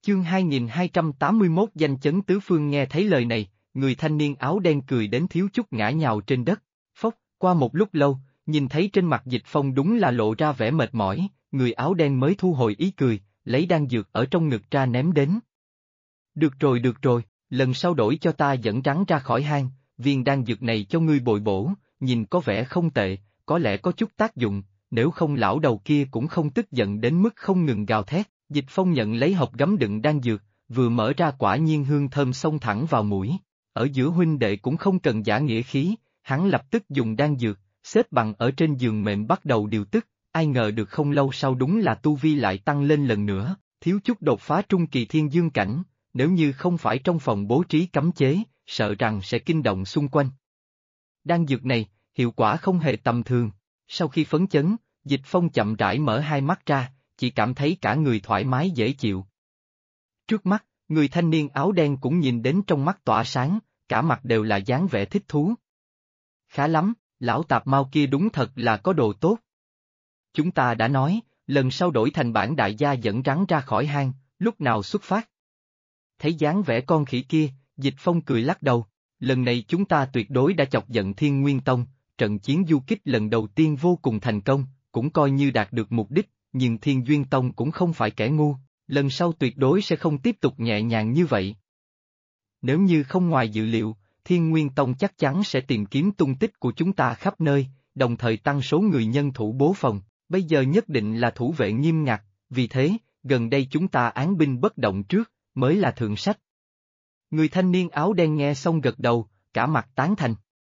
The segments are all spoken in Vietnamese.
Chương 2281 danh chấn tứ phương. Nghe thấy lời này, người thanh niên áo đen cười đến thiếu chút ngã nhào trên đất. Phốc, qua một lúc lâu, nhìn thấy trên mặt Dịch Phong đúng là lộ ra vẻ mệt mỏi, người áo đen mới thu hồi ý cười, lấy đan dược ở trong ngực ra ném đến. Được rồi, lần sau đổi cho ta dẫn rắn ra khỏi hang, viên đan dược này cho ngươi bồi bổ, nhìn có vẻ không tệ, có lẽ có chút tác dụng, nếu không lão đầu kia cũng không tức giận đến mức không ngừng gào thét. Dịch Phong nhận lấy hộp gấm đựng đan dược, vừa mở ra quả nhiên hương thơm xông thẳng vào mũi. Ở giữa huynh đệ cũng không cần giả nghĩa khí, hắn lập tức dùng đan dược, xếp bằng ở trên giường mềm bắt đầu điều tức, ai ngờ được không lâu sau đúng là tu vi lại tăng lên lần nữa, thiếu chút đột phá trung kỳ thiên dương cảnh, nếu như không phải trong phòng bố trí cấm chế, sợ rằng sẽ kinh động xung quanh. Đan dược này, hiệu quả không hề tầm thường, sau khi phấn chấn, Dịch Phong chậm rãi mở hai mắt ra, chỉ cảm thấy cả người thoải mái dễ chịu. Trước mắt, người thanh niên áo đen cũng nhìn đến trong mắt tỏa sáng, cả mặt đều là dáng vẻ thích thú. Khá lắm, lão tạp mau kia đúng thật là có đồ tốt. Chúng ta đã nói, lần sau đổi thành bản đại gia dẫn rắn ra khỏi hang, lúc nào xuất phát. Thấy dáng vẻ con khỉ kia, Dịch Phong cười lắc đầu, lần này chúng ta tuyệt đối đã chọc giận Thiên Nguyên Tông, trận chiến du kích lần đầu tiên vô cùng thành công, cũng coi như đạt được mục đích, nhưng Thiên Duyên Tông cũng không phải kẻ ngu, lần sau tuyệt đối sẽ không tiếp tục nhẹ nhàng như vậy. Nếu như không ngoài dự liệu, Thiên Nguyên Tông chắc chắn sẽ tìm kiếm tung tích của chúng ta khắp nơi, đồng thời tăng số người nhân thủ bố phòng, bây giờ nhất định là thủ vệ nghiêm ngặt, vì thế, gần đây chúng ta án binh bất động trước, mới là thượng sách. Người thanh niên áo đen nghe xong gật đầu, cả mặt tán thành.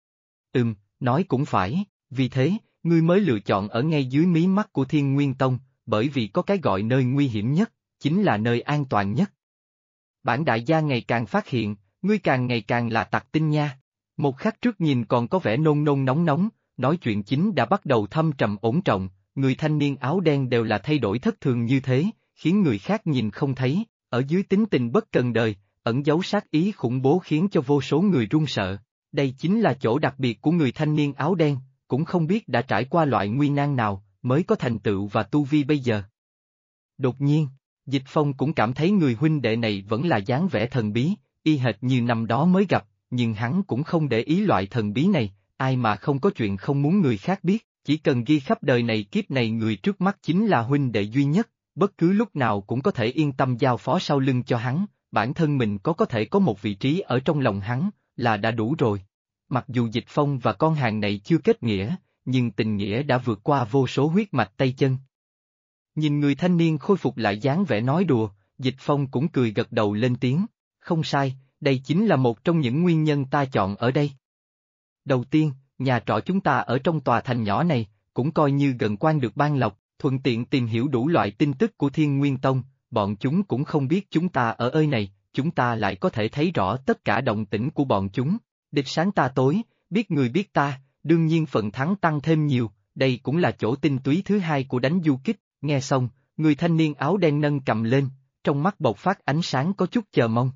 Nói cũng phải, vì thế, ngươi mới lựa chọn ở ngay dưới mí mắt của Thiên Nguyên Tông, bởi vì có cái gọi nơi nguy hiểm nhất, chính là nơi an toàn nhất. Bản đại gia ngày càng phát hiện, ngươi càng ngày càng là tặc tinh nha. Một khắc trước nhìn còn có vẻ nôn nôn nóng nóng, nói chuyện chính đã bắt đầu thâm trầm ổn trọng, người thanh niên áo đen đều là thay đổi thất thường như thế, khiến người khác nhìn không thấy, ở dưới tính tình bất cần đời, ẩn giấu sát ý khủng bố khiến cho vô số người run sợ. Đây chính là chỗ đặc biệt của người thanh niên áo đen, cũng không biết đã trải qua loại nguy nan nào, mới có thành tựu và tu vi bây giờ. Đột nhiên, Dịch Phong cũng cảm thấy người huynh đệ này vẫn là dáng vẻ thần bí, y hệt như năm đó mới gặp, nhưng hắn cũng không để ý loại thần bí này, ai mà không có chuyện không muốn người khác biết, chỉ cần ghi khắp đời này kiếp này người trước mắt chính là huynh đệ duy nhất, bất cứ lúc nào cũng có thể yên tâm giao phó sau lưng cho hắn, bản thân mình có thể có một vị trí ở trong lòng hắn, là đã đủ rồi. Mặc dù Dịch Phong và con hàng này chưa kết nghĩa, nhưng tình nghĩa đã vượt qua vô số huyết mạch tay chân. Nhìn người thanh niên khôi phục lại dáng vẻ nói đùa, Dịch Phong cũng cười gật đầu lên tiếng, không sai, đây chính là một trong những nguyên nhân ta chọn ở đây. Đầu tiên, nhà trọ chúng ta ở trong tòa thành nhỏ này, cũng coi như gần quan được ban lộc, thuận tiện tìm hiểu đủ loại tin tức của Thiên Nguyên Tông, bọn chúng cũng không biết chúng ta ở nơi này, chúng ta lại có thể thấy rõ tất cả động tĩnh của bọn chúng. Địch sáng ta tối, biết người biết ta, đương nhiên phần thắng tăng thêm nhiều, đây cũng là chỗ tinh túy thứ hai của đánh du kích. Nghe xong, người thanh niên áo đen nâng cầm lên, trong mắt bộc phát ánh sáng có chút chờ mong.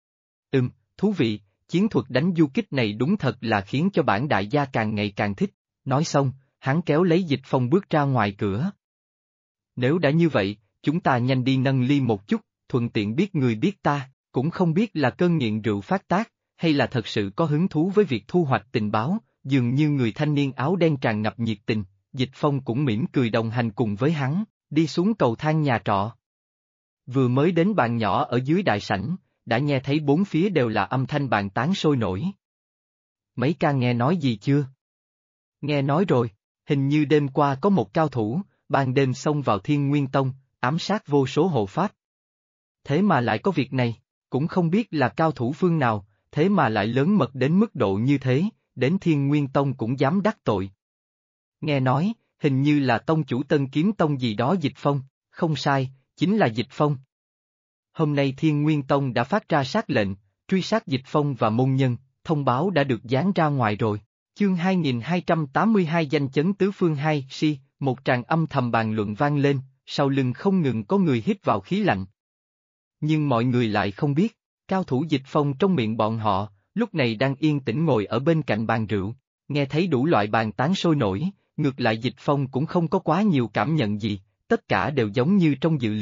Thú vị, chiến thuật đánh du kích này đúng thật là khiến cho bản đại gia càng ngày càng thích. Nói xong, hắn kéo lấy Dịch Phong bước ra ngoài cửa. Nếu đã như vậy, chúng ta nhanh đi nâng ly một chút, thuận tiện biết người biết ta, cũng không biết là cơn nghiện rượu phát tác, hay là thật sự có hứng thú với việc thu hoạch tình báo, dường như người thanh niên áo đen tràn ngập nhiệt tình, Dịch Phong cũng mỉm cười đồng hành cùng với hắn, đi xuống cầu thang nhà trọ. Vừa mới đến bàn nhỏ ở dưới đại sảnh, đã nghe thấy bốn phía đều là âm thanh bàn tán sôi nổi. Mấy ca nghe nói gì chưa? Nghe nói rồi, hình như đêm qua có một cao thủ, ban đêm xông vào Thiên Nguyên Tông, ám sát vô số hộ pháp. Thế mà lại có việc này, cũng không biết là cao thủ phương nào, thế mà lại lớn mật đến mức độ như thế, đến Thiên Nguyên Tông cũng dám đắc tội. Nghe nói, hình như là tông chủ Tân Kiếm Tông gì đó. Dịch Phong, không sai, chính là Dịch Phong. Hôm nay Thiên Nguyên Tông đã phát ra sát lệnh, truy sát Dịch Phong và môn nhân, thông báo đã được dán ra ngoài rồi. Chương 2282 danh chấn tứ phương 2, một tràng âm thầm bàn luận vang lên, sau lưng không ngừng có người hít vào khí lạnh. Nhưng mọi người lại không biết, cao thủ Dịch Phong trong miệng bọn họ, lúc này đang yên tĩnh ngồi ở bên cạnh bàn rượu, nghe thấy đủ loại bàn tán sôi nổi, ngược lại Dịch Phong cũng không có quá nhiều cảm nhận gì, tất cả đều giống như trong dự liệu,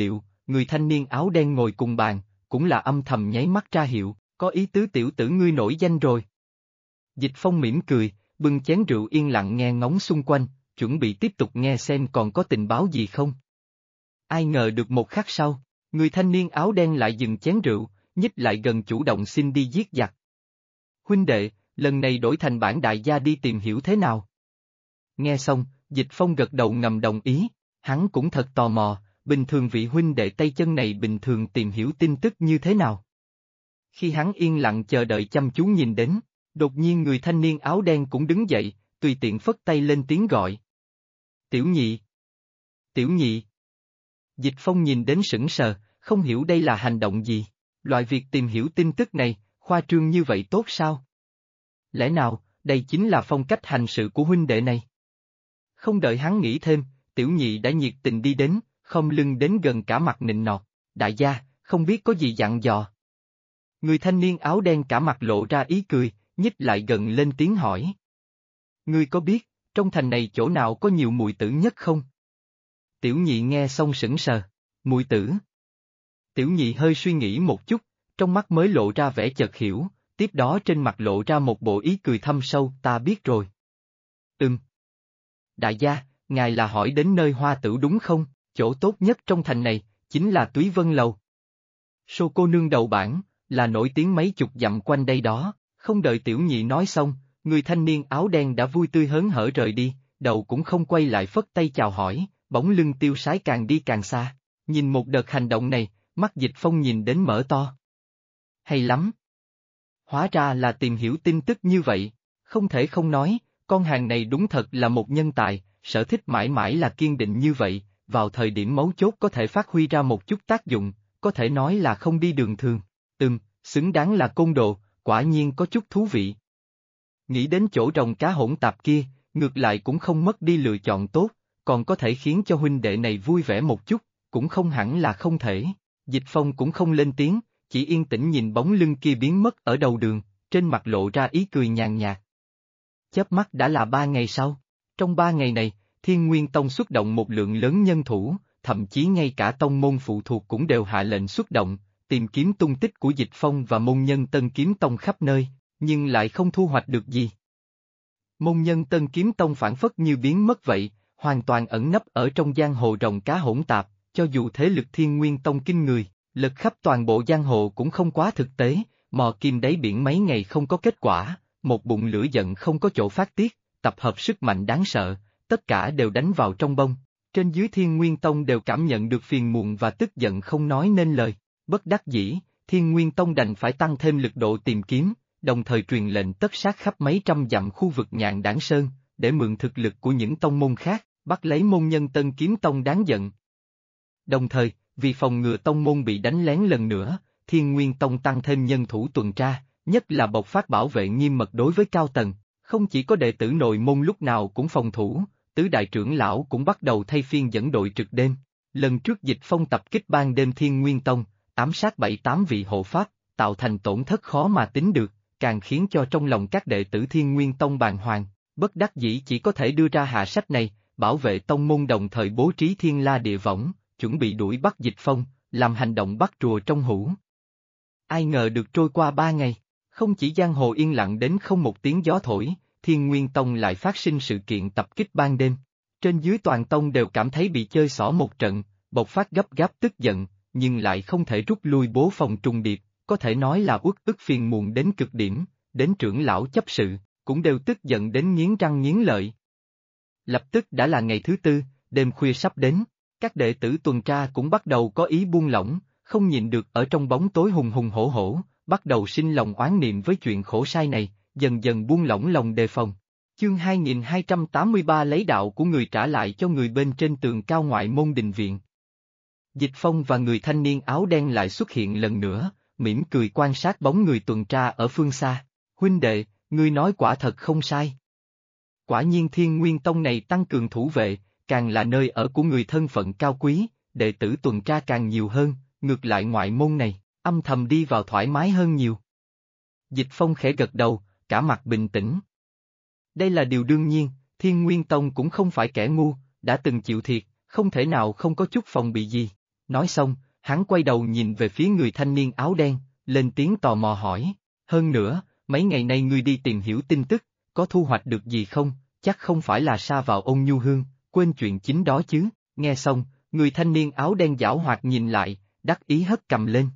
người thanh niên áo đen ngồi cùng bàn, cũng là âm thầm nháy mắt ra hiệu, có ý tứ tiểu tử ngươi nổi danh rồi. Dịch Phong mỉm cười, bưng chén rượu yên lặng nghe ngóng xung quanh, chuẩn bị tiếp tục nghe xem còn có tình báo gì không. Ai ngờ được một khắc sau, người thanh niên áo đen lại dừng chén rượu, nhích lại gần chủ động xin đi giết giặc. Huynh đệ, lần này đổi thành bản đại gia đi tìm hiểu thế nào? Nghe xong, Dịch Phong gật đầu ngầm đồng ý, hắn cũng thật tò mò, bình thường vị huynh đệ tay chân này bình thường tìm hiểu tin tức như thế nào. Khi hắn yên lặng chờ đợi chăm chú nhìn đến, đột nhiên người thanh niên áo đen cũng đứng dậy, tùy tiện phất tay lên tiếng gọi. Tiểu nhị! Tiểu nhị! Dịch Phong nhìn đến sững sờ, không hiểu đây là hành động gì, loại việc tìm hiểu tin tức này, khoa trương như vậy tốt sao? Lẽ nào, đây chính là phong cách hành sự của huynh đệ này? Không đợi hắn nghĩ thêm, tiểu nhị đã nhiệt tình đi đến, khom lưng đến gần cả mặt nịnh nọt, đại gia, không biết có gì dặn dò. Người thanh niên áo đen cả mặt lộ ra ý cười, nhích lại gần lên tiếng hỏi. Ngươi có biết, trong thành này chỗ nào có nhiều mùi tử nhất không? Tiểu nhị nghe xong sững sờ, mùi tử. Tiểu nhị hơi suy nghĩ một chút, trong mắt mới lộ ra vẻ chợt hiểu, tiếp đó trên mặt lộ ra một bộ ý cười thâm sâu, ta biết rồi. Đại gia, ngài là hỏi đến nơi hoa tử đúng không? Chỗ tốt nhất trong thành này, chính là Túy Vân Lầu. Sô cô nương đầu bảng, là nổi tiếng mấy chục dặm quanh đây đó, không đợi tiểu nhị nói xong, người thanh niên áo đen đã vui tươi hớn hở rời đi, đầu cũng không quay lại phất tay chào hỏi, bóng lưng tiêu sái càng đi càng xa, nhìn một đợt hành động này, mắt Dịch Phong nhìn đến mở to. Hay lắm! Hóa ra là tìm hiểu tin tức như vậy, không thể không nói, con hàng này đúng thật là một nhân tài, sở thích mãi mãi là kiên định như vậy, vào thời điểm mấu chốt có thể phát huy ra một chút tác dụng, có thể nói là không đi đường thường. Xứng đáng là côn đồ, quả nhiên có chút thú vị. Nghĩ đến chỗ rồng cá hỗn tạp kia, ngược lại cũng không mất đi lựa chọn tốt, còn có thể khiến cho huynh đệ này vui vẻ một chút, cũng không hẳn là không thể. Dịch Phong cũng không lên tiếng, chỉ yên tĩnh nhìn bóng lưng kia biến mất ở đầu đường, trên mặt lộ ra ý cười nhàn nhạt. Chớp mắt đã là 3 ngày sau, trong 3 ngày này, Thiên Nguyên Tông xuất động một lượng lớn nhân thủ, thậm chí ngay cả tông môn phụ thuộc cũng đều hạ lệnh xuất động, tìm kiếm tung tích của Dịch Phong và môn nhân Tân Kiếm Tông khắp nơi, nhưng lại không thu hoạch được gì. Môn nhân Tân Kiếm Tông phản phất như biến mất vậy, hoàn toàn ẩn nấp ở trong giang hồ rồng cá hỗn tạp, cho dù thế lực Thiên Nguyên Tông kinh người, lật khắp toàn bộ giang hồ cũng không quá thực tế, mò kim đáy biển mấy ngày không có kết quả, một bụng lửa giận không có chỗ phát tiết, tập hợp sức mạnh đáng sợ, tất cả đều đánh vào trong bông. Trên dưới Thiên Nguyên Tông đều cảm nhận được phiền muộn và tức giận không nói nên lời, bất đắc dĩ, Thiên Nguyên Tông đành phải tăng thêm lực độ tìm kiếm, đồng thời truyền lệnh tất sát khắp mấy trăm dặm khu vực Nhạn Đảng Sơn, để mượn thực lực của những tông môn khác, bắt lấy môn nhân Tân Kiếm Tông đáng giận. Đồng thời, vì phòng ngừa tông môn bị đánh lén lần nữa, Thiên Nguyên Tông tăng thêm nhân thủ tuần tra, nhất là bộc phát bảo vệ nghiêm mật đối với cao tầng, không chỉ có đệ tử nội môn lúc nào cũng phòng thủ, tứ đại trưởng lão cũng bắt đầu thay phiên dẫn đội trực đêm. Lần trước Dịch Phong tập kích ban đêm Thiên Nguyên Tông, ám sát 7-8 vị hộ pháp, tạo thành tổn thất khó mà tính được, càng khiến cho trong lòng các đệ tử Thiên Nguyên Tông bàng hoàng, bất đắc dĩ chỉ có thể đưa ra hạ sách này, bảo vệ tông môn đồng thời bố trí thiên la địa võng, chuẩn bị đuổi bắt Dịch Phong, làm hành động bắt rùa trong hũ. Ai ngờ được trôi qua 3 ngày, không chỉ giang hồ yên lặng đến không một tiếng gió thổi, Thiên Nguyên Tông lại phát sinh sự kiện tập kích ban đêm. Trên dưới toàn tông đều cảm thấy bị chơi xỏ một trận, bộc phát gấp gáp tức giận, nhưng lại không thể rút lui bố phòng trùng điệp, có thể nói là uất ức phiền muộn đến cực điểm, đến trưởng lão chấp sự, cũng đều tức giận đến nghiến răng nghiến lợi. Lập tức đã là ngày thứ tư, đêm khuya sắp đến, các đệ tử tuần tra cũng bắt đầu có ý buông lỏng, không nhịn được ở trong bóng tối hùng hùng hổ hổ, bắt đầu sinh lòng oán niệm với chuyện khổ sai này, dần dần buông lỏng lòng đề phòng. Chương 2283 lấy đạo của người trả lại cho người bên trên tường cao ngoại môn đình viện. Dịch Phong và người thanh niên áo đen lại xuất hiện lần nữa, mỉm cười quan sát bóng người tuần tra ở phương xa. Huynh đệ, ngươi nói quả thật không sai. Quả nhiên Thiên Nguyên Tông này tăng cường thủ vệ, càng là nơi ở của người thân phận cao quý, đệ tử tuần tra càng nhiều hơn, ngược lại ngoại môn này, âm thầm đi vào thoải mái hơn nhiều. Dịch Phong khẽ gật đầu, cả mặt bình tĩnh. Đây là điều đương nhiên, Thiên Nguyên Tông cũng không phải kẻ ngu, đã từng chịu thiệt, không thể nào không có chút phòng bị gì. Nói xong, Hắn quay đầu nhìn về phía người thanh niên áo đen, lên tiếng tò mò hỏi. Hơn nữa, mấy ngày nay ngươi đi tìm hiểu tin tức, có thu hoạch được gì không? Chắc không phải là sa vào Ôn Nhu Hương, quên chuyện chính đó chứ. Nghe xong, người thanh niên áo đen giảo hoạt nhìn lại, đắc ý hất cầm lên.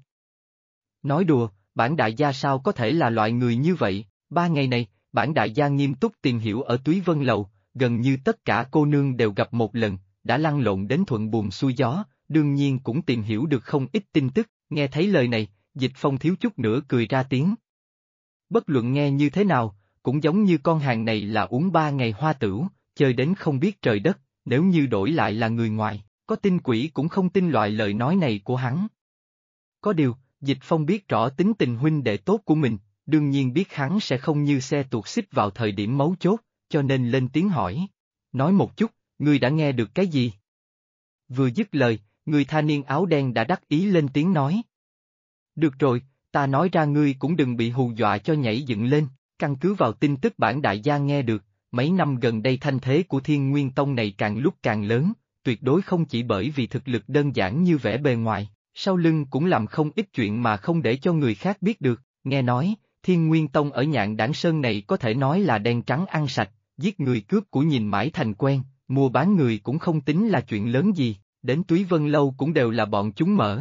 Nói đùa, bản đại gia sao có thể là loại người như vậy? 3 ngày này, bản đại gia nghiêm túc tìm hiểu ở Túy Vân Lầu, gần như tất cả cô nương đều gặp một lần, đã lăn lộn đến thuận buồm xuôi gió, đương nhiên cũng tìm hiểu được không ít tin tức. Nghe thấy lời này, Dịch Phong thiếu chút nữa cười ra tiếng. Bất luận nghe như thế nào, cũng giống như con hàng này là uống 3 ngày hoa tửu, chơi đến không biết trời đất, nếu như đổi lại là người ngoài, có tin quỷ cũng không tin loại lời nói này của hắn. Có điều, Dịch Phong biết rõ tính tình huynh đệ tốt của mình, đương nhiên biết hắn sẽ không như xe tuột xích vào thời điểm mấu chốt, cho nên lên tiếng hỏi. Nói một chút, ngươi đã nghe được cái gì? Vừa dứt lời, người thanh niên áo đen đã đắc ý lên tiếng nói. Được rồi, ta nói ra ngươi cũng đừng bị hù dọa cho nhảy dựng lên, căn cứ vào tin tức bản đại gia nghe được, mấy năm gần đây thanh thế của Thiên Nguyên Tông này càng lúc càng lớn, tuyệt đối không chỉ bởi vì thực lực đơn giản như vẻ bề ngoài, sau lưng cũng làm không ít chuyện mà không để cho người khác biết được. Nghe nói, Thiên Nguyên Tông ở Nhạn Đảng Sơn này có thể nói là đen trắng ăn sạch, giết người cướp của nhìn mãi thành quen, mua bán người cũng không tính là chuyện lớn gì, đến Túy Vân Lâu cũng đều là bọn chúng mở.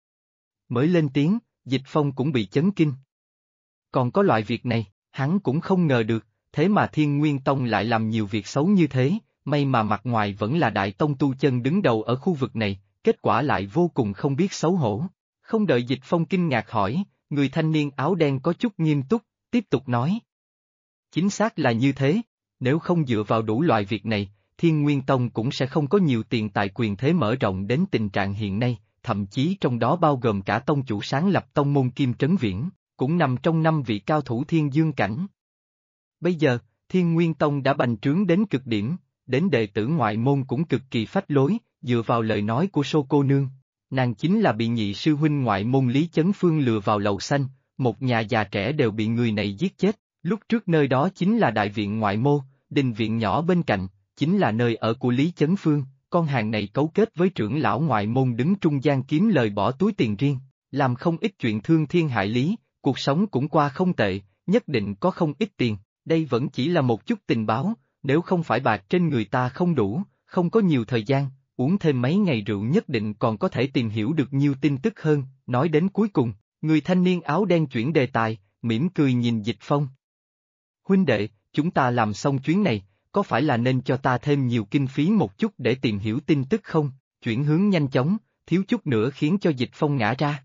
Mới lên tiếng, Dịch Phong cũng bị chấn kinh. Còn có loại việc này, hắn cũng không ngờ được, thế mà Thiên Nguyên Tông lại làm nhiều việc xấu như thế, may mà mặt ngoài vẫn là đại tông tu chân đứng đầu ở khu vực này, kết quả lại vô cùng không biết xấu hổ. Không đợi Dịch Phong kinh ngạc hỏi, người thanh niên áo đen có chút nghiêm túc, tiếp tục nói. Chính xác là như thế, nếu không dựa vào đủ loại việc này, Thiên Nguyên Tông cũng sẽ không có nhiều tiền tài quyền thế mở rộng đến tình trạng hiện nay, thậm chí trong đó bao gồm cả tông chủ sáng lập tông môn Kim Trấn Viễn, cũng nằm trong 5 vị cao thủ thiên dương cảnh. Bây giờ, Thiên Nguyên Tông đã bành trướng đến cực điểm, đến đệ tử ngoại môn cũng cực kỳ phách lối, dựa vào lời nói của Sô cô nương. Nàng chính là bị nhị sư huynh ngoại môn Lý Chấn Phương lừa vào lầu xanh, một nhà già trẻ đều bị người này giết chết, lúc trước nơi đó chính là đại viện ngoại mô, đình viện nhỏ bên cạnh, chính là nơi ở của Lý Chấn Phương, con hàng này cấu kết với trưởng lão ngoại môn đứng trung gian kiếm lời bỏ túi tiền riêng, làm không ít chuyện thương thiên hại lý, cuộc sống cũng qua không tệ, nhất định có không ít tiền, đây vẫn chỉ là một chút tình báo, nếu không phải bạc trên người ta không đủ, không có nhiều thời gian, uống thêm mấy ngày rượu nhất định còn có thể tìm hiểu được nhiều tin tức hơn. Nói đến cuối cùng, người thanh niên áo đen chuyển đề tài, mỉm cười nhìn Dịch Phong. Huynh đệ, chúng ta làm xong chuyến này, có phải là nên cho ta thêm nhiều kinh phí một chút để tìm hiểu tin tức không? Chuyển hướng nhanh chóng, thiếu chút nữa khiến cho Dịch Phong ngã ra.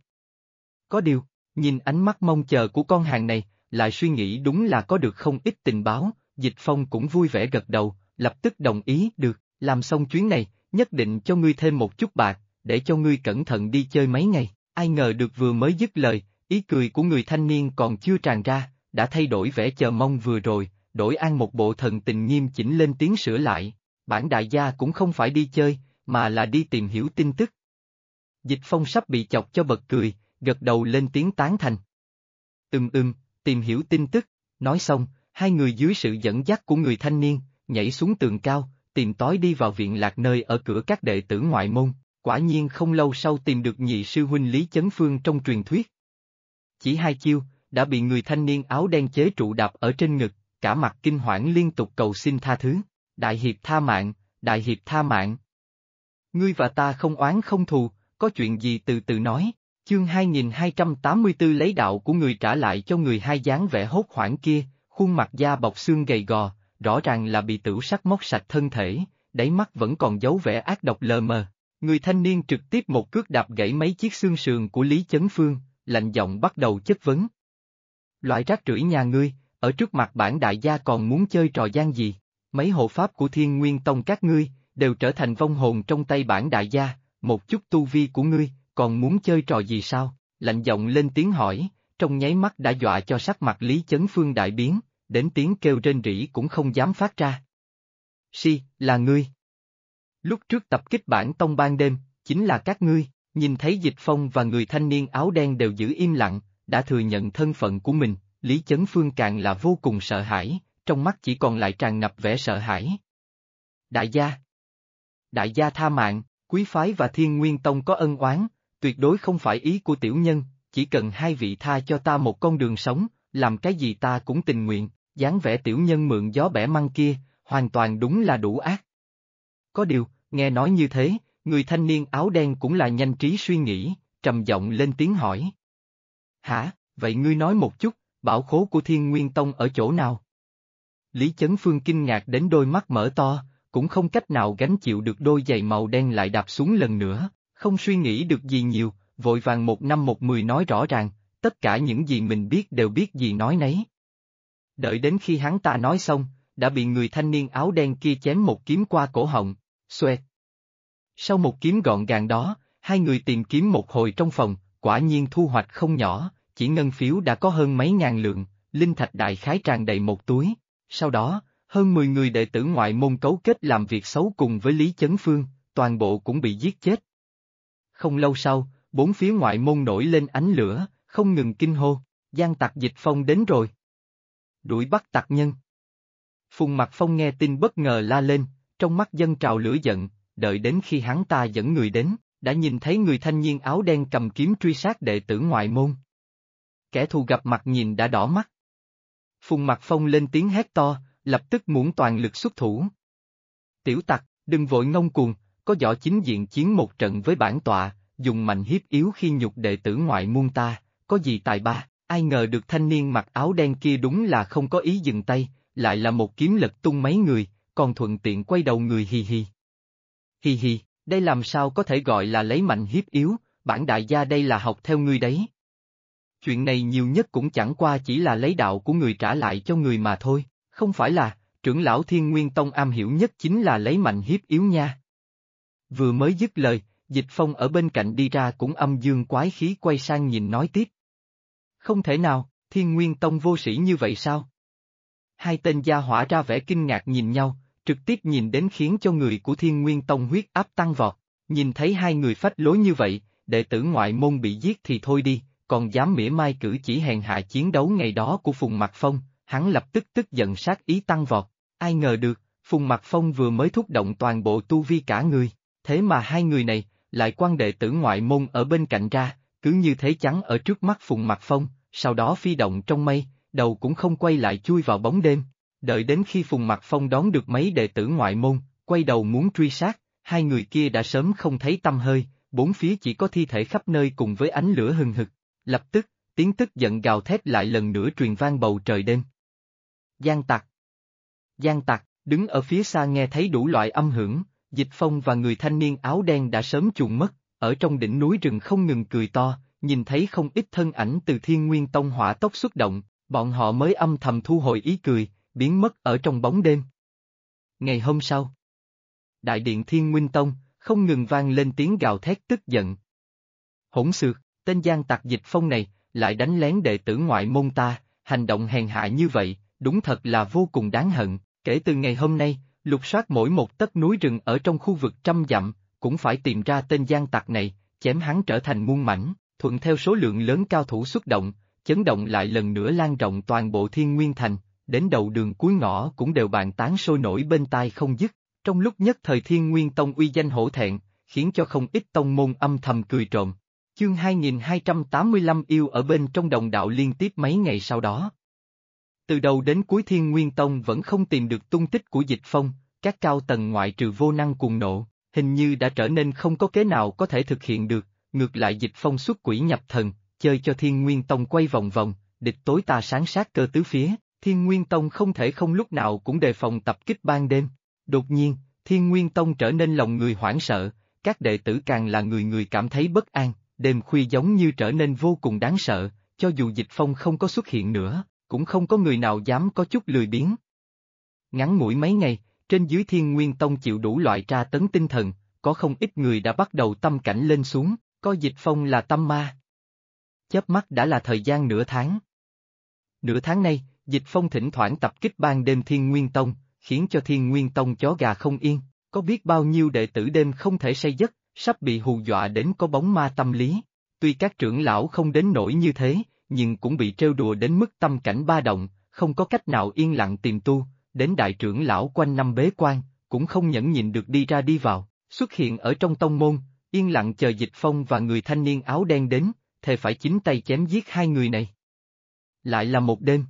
Có điều, nhìn ánh mắt mong chờ của con hàng này, lại suy nghĩ đúng là có được không ít tình báo, Dịch Phong cũng vui vẻ gật đầu, lập tức đồng ý, được, làm xong chuyến này, nhất định cho ngươi thêm một chút bạc, để cho ngươi cẩn thận đi chơi mấy ngày. Ai ngờ được vừa mới dứt lời, ý cười của người thanh niên còn chưa tràn ra, đã thay đổi vẻ chờ mong vừa rồi, đổi an một bộ thần tình nghiêm chỉnh lên tiếng sửa lại. Bản đại gia cũng không phải đi chơi, mà là đi tìm hiểu tin tức. Dịch Phong sắp bị chọc cho bật cười, gật đầu lên tiếng tán thành. Tìm hiểu tin tức, nói xong, hai người dưới sự dẫn dắt của người thanh niên, nhảy xuống tường cao, tìm tối đi vào viện lạc nơi ở cửa các đệ tử ngoại môn, quả nhiên không lâu sau tìm được nhị sư huynh Lý Chấn Phương trong truyền thuyết. Chỉ 2 chiêu, đã bị người thanh niên áo đen chế trụ đạp ở trên ngực, cả mặt kinh hoảng liên tục cầu xin tha thứ, đại hiệp tha mạng, đại hiệp tha mạng. Ngươi và ta không oán không thù, có chuyện gì từ từ nói. Chương 2284 lấy đạo của người trả lại cho người hai dáng vẻ hốt hoảng kia, khuôn mặt da bọc xương gầy gò, rõ ràng là bị tửu sắc móc sạch thân thể, đáy mắt vẫn còn dấu vẻ ác độc lờ mờ. Người thanh niên trực tiếp một cước đạp gãy mấy chiếc xương sườn của Lý Chấn Phương, lạnh giọng bắt đầu chất vấn. Loại rác rưởi nhà ngươi, ở trước mặt bản đại gia còn muốn chơi trò gian gì? Mấy hộ pháp của Thiên Nguyên Tông các ngươi, đều trở thành vong hồn trong tay bản đại gia, một chút tu vi của ngươi, còn muốn chơi trò gì sao? Lạnh giọng lên tiếng hỏi, trong nháy mắt đã dọa cho sắc mặt Lý Chấn Phương đại biến, đến tiếng kêu rên rỉ cũng không dám phát ra. Là ngươi. Lúc trước tập kích bản tông ban đêm, chính là các ngươi. Nhìn thấy Dịch Phong và người thanh niên áo đen đều giữ im lặng, đã thừa nhận thân phận của mình, Lý Chấn Phương càng là vô cùng sợ hãi, trong mắt chỉ còn lại tràn ngập vẻ sợ hãi. Đại gia tha mạng, quý phái và Thiên Nguyên Tông có ân oán, tuyệt đối không phải ý của tiểu nhân, chỉ cần hai vị tha cho ta một con đường sống, làm cái gì ta cũng tình nguyện, dáng vẻ tiểu nhân mượn gió bẻ măng kia, hoàn toàn đúng là đủ ác. Có điều, nghe nói như thế, người thanh niên áo đen cũng là nhanh trí suy nghĩ, trầm giọng lên tiếng hỏi. Hả, vậy ngươi nói một chút, bảo khố của Thiên Nguyên Tông ở chỗ nào? Lý Chấn Phương kinh ngạc đến đôi mắt mở to, cũng không cách nào gánh chịu được đôi giày màu đen lại đạp xuống lần nữa, không suy nghĩ được gì nhiều, vội vàng một năm một mười nói rõ ràng, tất cả những gì mình biết đều biết gì nói nấy. Đợi đến khi hắn ta nói xong, đã bị người thanh niên áo đen kia chém một kiếm qua cổ họng, xoẹt. Sau một kiếm gọn gàng đó, hai người tìm kiếm một hồi trong phòng, quả nhiên thu hoạch không nhỏ, chỉ ngân phiếu đã có hơn mấy ngàn lượng, linh thạch đại khái tràn đầy một túi. Sau đó, hơn 10 người đệ tử ngoại môn cấu kết làm việc xấu cùng với Lý Chấn Phương, toàn bộ cũng bị giết chết. Không lâu sau, bốn phía ngoại môn nổi lên ánh lửa, không ngừng kinh hô, Giang Tặc Dịch Phong đến rồi. Đuổi bắt tặc nhân. Phùng Mặc Phong nghe tin bất ngờ la lên, trong mắt dâng trào lửa giận, đợi đến khi hắn ta dẫn người đến, đã nhìn thấy người thanh niên áo đen cầm kiếm truy sát đệ tử ngoại môn. Kẻ thù gặp mặt nhìn đã đỏ mắt. Phùng Mặc Phong lên tiếng hét to, lập tức muốn toàn lực xuất thủ. Tiểu tặc, đừng vội ngông cuồng, có võ chính diện chiến một trận với bản tọa, dùng mạnh hiếp yếu khi nhục đệ tử ngoại môn ta, có gì tài ba, ai ngờ được thanh niên mặc áo đen kia đúng là không có ý dừng tay, lại là một kiếm lật tung mấy người, còn thuận tiện quay đầu người hì hì. Hì hì, đây làm sao có thể gọi là lấy mạnh hiếp yếu, bản đại gia đây là học theo ngươi đấy. Chuyện này nhiều nhất cũng chẳng qua chỉ là lấy đạo của người trả lại cho người mà thôi, không phải là, trưởng lão Thiên Nguyên Tông am hiểu nhất chính là lấy mạnh hiếp yếu nha. Vừa mới dứt lời, Dịch Phong ở bên cạnh đi ra cũng âm dương quái khí quay sang nhìn nói tiếp. Không thể nào, Thiên Nguyên Tông vô sĩ như vậy sao? Hai tên gia hỏa ra vẻ kinh ngạc nhìn nhau, trực tiếp nhìn đến khiến cho người của Thiên Nguyên Tông huyết áp tăng vọt, nhìn thấy hai người phách lối như vậy, đệ tử ngoại môn bị giết thì thôi đi, còn dám mỉa mai cử chỉ hèn hạ chiến đấu ngày đó của Phùng Mặc Phong, hắn lập tức tức giận sát ý tăng vọt, ai ngờ được, Phùng Mặc Phong vừa mới thúc động toàn bộ tu vi cả người, thế mà hai người này, lại quăng đệ tử ngoại môn ở bên cạnh ra, cứ như thế chắn ở trước mắt Phùng Mặc Phong, sau đó phi động trong mây, đầu cũng không quay lại chui vào bóng đêm. Đợi đến khi Phùng Mặc Phong đón được mấy đệ tử ngoại môn, quay đầu muốn truy sát, hai người kia đã sớm không thấy tăm hơi, bốn phía chỉ có thi thể khắp nơi cùng với ánh lửa hừng hực. Lập tức, tiếng tức giận gào thét lại lần nữa truyền vang bầu trời đêm. Giang Tặc! Giang Tặc, đứng ở phía xa nghe thấy đủ loại âm hưởng, Dịch Phong và người thanh niên áo đen đã sớm chuồn mất, ở trong đỉnh núi rừng không ngừng cười to, nhìn thấy không ít thân ảnh từ Thiên Nguyên Tông hỏa tốc xuất động, bọn họ mới âm thầm thu hồi ý cười, biến mất ở trong bóng đêm. Ngày hôm sau, Đại điện Thiên Nguyên Tông, không ngừng vang lên tiếng gào thét tức giận. Hỗn xược, tên Giang Tặc Dịch Phong này, lại đánh lén đệ tử ngoại môn ta, hành động hèn hạ như vậy, đúng thật là vô cùng đáng hận, kể từ ngày hôm nay, lục soát mỗi một tấc núi rừng ở trong khu vực 100 dặm, cũng phải tìm ra tên Giang Tặc này, chém hắn trở thành muôn mảnh, thuận theo số lượng lớn cao thủ xuất động, chấn động lại lần nữa lan rộng toàn bộ Thiên Nguyên Thành, đến đầu đường cuối ngõ cũng đều bàn tán sôi nổi bên tai không dứt, trong lúc nhất thời Thiên Nguyên Tông uy danh hổ thẹn, khiến cho không ít tông môn âm thầm cười trộm. Chương 2285 yêu ở bên trong đồng đạo liên tiếp mấy ngày sau đó. Từ đầu đến cuối Thiên Nguyên Tông vẫn không tìm được tung tích của Dịch Phong, các cao tầng ngoại trừ vô năng cuồng nộ, hình như đã trở nên không có kế nào có thể thực hiện được, ngược lại Dịch Phong xuất quỷ nhập thần, chơi cho Thiên Nguyên Tông quay vòng vòng, địch tối tà sáng sát cơ tứ phía, Thiên Nguyên Tông không thể không lúc nào cũng đề phòng tập kích ban đêm. Đột nhiên, Thiên Nguyên Tông trở nên lòng người hoảng sợ, các đệ tử càng là người người cảm thấy bất an. Đêm khuya giống như trở nên vô cùng đáng sợ, cho dù Dịch Phong không có xuất hiện nữa, cũng không có người nào dám có chút lười biếng. Ngắn ngủi mấy ngày, trên dưới Thiên Nguyên Tông chịu đủ loại tra tấn tinh thần, có không ít người đã bắt đầu tâm cảnh lên xuống, coi Dịch Phong là tâm ma. Chớp mắt đã là thời gian nửa tháng. Nửa tháng nay, Dịch Phong thỉnh thoảng tập kích ban đêm Thiên Nguyên Tông, khiến cho Thiên Nguyên Tông chó gà không yên, có biết bao nhiêu đệ tử đêm không thể say giấc, sắp bị hù dọa đến có bóng ma tâm lý. Tuy các trưởng lão không đến nỗi như thế, nhưng cũng bị trêu đùa đến mức tâm cảnh ba động, không có cách nào yên lặng tìm tu, đến đại trưởng lão quanh năm bế quan, cũng không nhẫn nhịn được đi ra đi vào, xuất hiện ở trong tông môn, yên lặng chờ Dịch Phong và người thanh niên áo đen đến, thề phải chính tay chém giết hai người này. Lại là một đêm.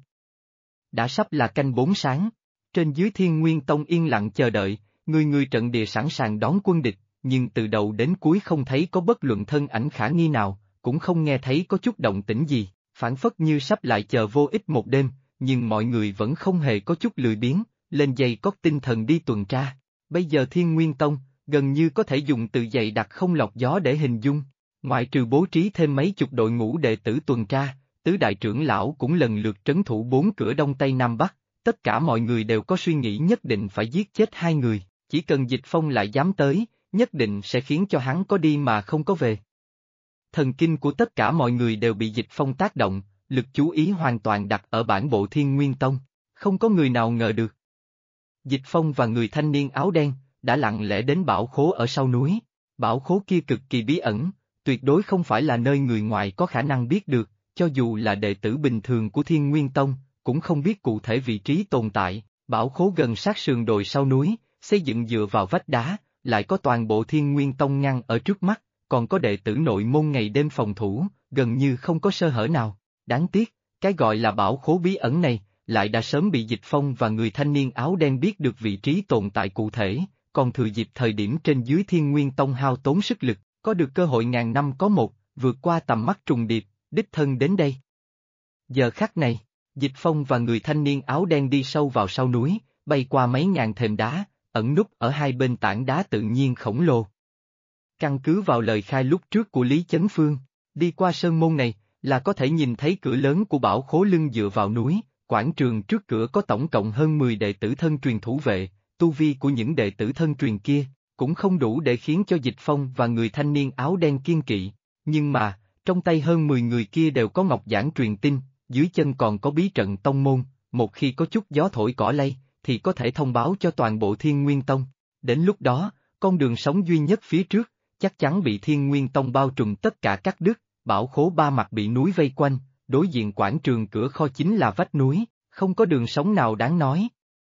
Đã sắp là canh 4 sáng, trên dưới Thiên Nguyên Tông yên lặng chờ đợi, người trận địa sẵn sàng đón quân địch, nhưng từ đầu đến cuối không thấy có bất luận thân ảnh khả nghi nào, cũng không nghe thấy có chút động tĩnh gì, phản phất như sắp lại chờ vô ích một đêm, nhưng mọi người vẫn không hề có chút lười biếng, lên dây cót tinh thần đi tuần tra. Bây giờ Thiên Nguyên Tông, gần như có thể dùng từ dày đặc không lọt gió để hình dung, ngoại trừ bố trí thêm mấy chục đội ngũ đệ tử tuần tra, tứ đại trưởng lão cũng lần lượt trấn thủ 4 cửa Đông Tây Nam Bắc, tất cả mọi người đều có suy nghĩ nhất định phải giết chết hai người, chỉ cần Dịch Phong lại dám tới, nhất định sẽ khiến cho hắn có đi mà không có về. Thần kinh của tất cả mọi người đều bị Dịch Phong tác động, lực chú ý hoàn toàn đặt ở bản bộ Thiên Nguyên Tông, không có người nào ngờ được. Dịch Phong và người thanh niên áo đen, đã lặng lẽ đến bảo khố ở sau núi, bảo khố kia cực kỳ bí ẩn, tuyệt đối không phải là nơi người ngoài có khả năng biết được, cho dù là đệ tử bình thường của Thiên Nguyên Tông, cũng không biết cụ thể vị trí tồn tại, bảo khố gần sát sườn đồi sau núi, xây dựng dựa vào vách đá, lại có toàn bộ Thiên Nguyên Tông ngăn ở trước mắt, còn có đệ tử nội môn ngày đêm phòng thủ, gần như không có sơ hở nào, đáng tiếc, cái gọi là bảo khố bí ẩn này, lại đã sớm bị Dịch Phong và người thanh niên áo đen biết được vị trí tồn tại cụ thể, còn thừa dịp thời điểm trên dưới Thiên Nguyên Tông hao tốn sức lực, có được cơ hội ngàn năm có một, vượt qua tầm mắt trùng điệp, đích thân đến đây. Giờ khắc này, Dịch Phong và người thanh niên áo đen đi sâu vào sau núi, bay qua mấy ngàn thềm đá, ẩn núp ở hai bên tảng đá tự nhiên khổng lồ. Căn cứ vào lời khai lúc trước của Lý Chấn Phương, đi qua sơn môn này, là có thể nhìn thấy cửa lớn của bảo khố lưng dựa vào núi, quảng trường trước cửa có tổng cộng hơn 10 đệ tử thân truyền thủ vệ, tu vi của những đệ tử thân truyền kia, cũng không đủ để khiến cho Dịch Phong và người thanh niên áo đen kiêng kỵ, nhưng mà, trong tay hơn 10 người kia đều có ngọc giản truyền tin, dưới chân còn có bí trận tông môn, một khi có chút gió thổi cỏ lay, thì có thể thông báo cho toàn bộ Thiên Nguyên Tông. Đến lúc đó, con đường sống duy nhất phía trước, chắc chắn bị Thiên Nguyên Tông bao trùm tất cả các đứt, bảo khố ba mặt bị núi vây quanh, đối diện quảng trường cửa kho chính là vách núi, không có đường sống nào đáng nói.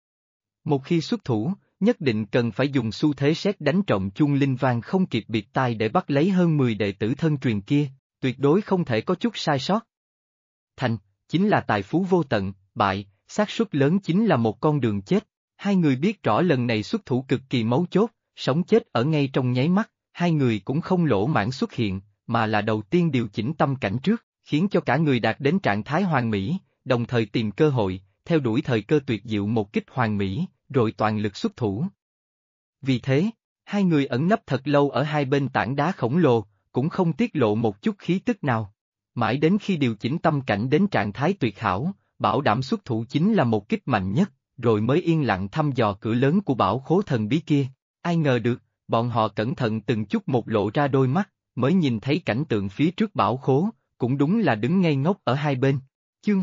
Một khi xuất thủ, nhất định cần phải dùng xu thế sét đánh trọng chuông linh vang không kịp bịt tai để bắt lấy hơn 10 đệ tử thân truyền kia, tuyệt đối không thể có chút sai sót. Thành, chính là tài phú vô tận, bại, xác suất lớn chính là một con đường chết. Hai người biết rõ lần này xuất thủ cực kỳ mấu chốt, sống chết ở ngay trong nháy mắt, hai người cũng không lỗ mãng xuất hiện, mà là đầu tiên điều chỉnh tâm cảnh trước, khiến cho cả người đạt đến trạng thái hoàn mỹ, đồng thời tìm cơ hội, theo đuổi thời cơ tuyệt diệu một kích hoàn mỹ, rồi toàn lực xuất thủ. Vì thế, hai người ẩn nấp thật lâu ở hai bên tảng đá khổng lồ, cũng không tiết lộ một chút khí tức nào. Mãi đến khi điều chỉnh tâm cảnh đến trạng thái tuyệt hảo, bảo đảm xuất thủ chính là một kích mạnh nhất, rồi mới yên lặng thăm dò cửa lớn của bảo khố thần bí kia. Ai ngờ được, bọn họ cẩn thận từng chút một lộ ra đôi mắt, mới nhìn thấy cảnh tượng phía trước bảo khố, cũng đúng là đứng ngây ngốc ở hai bên. Chương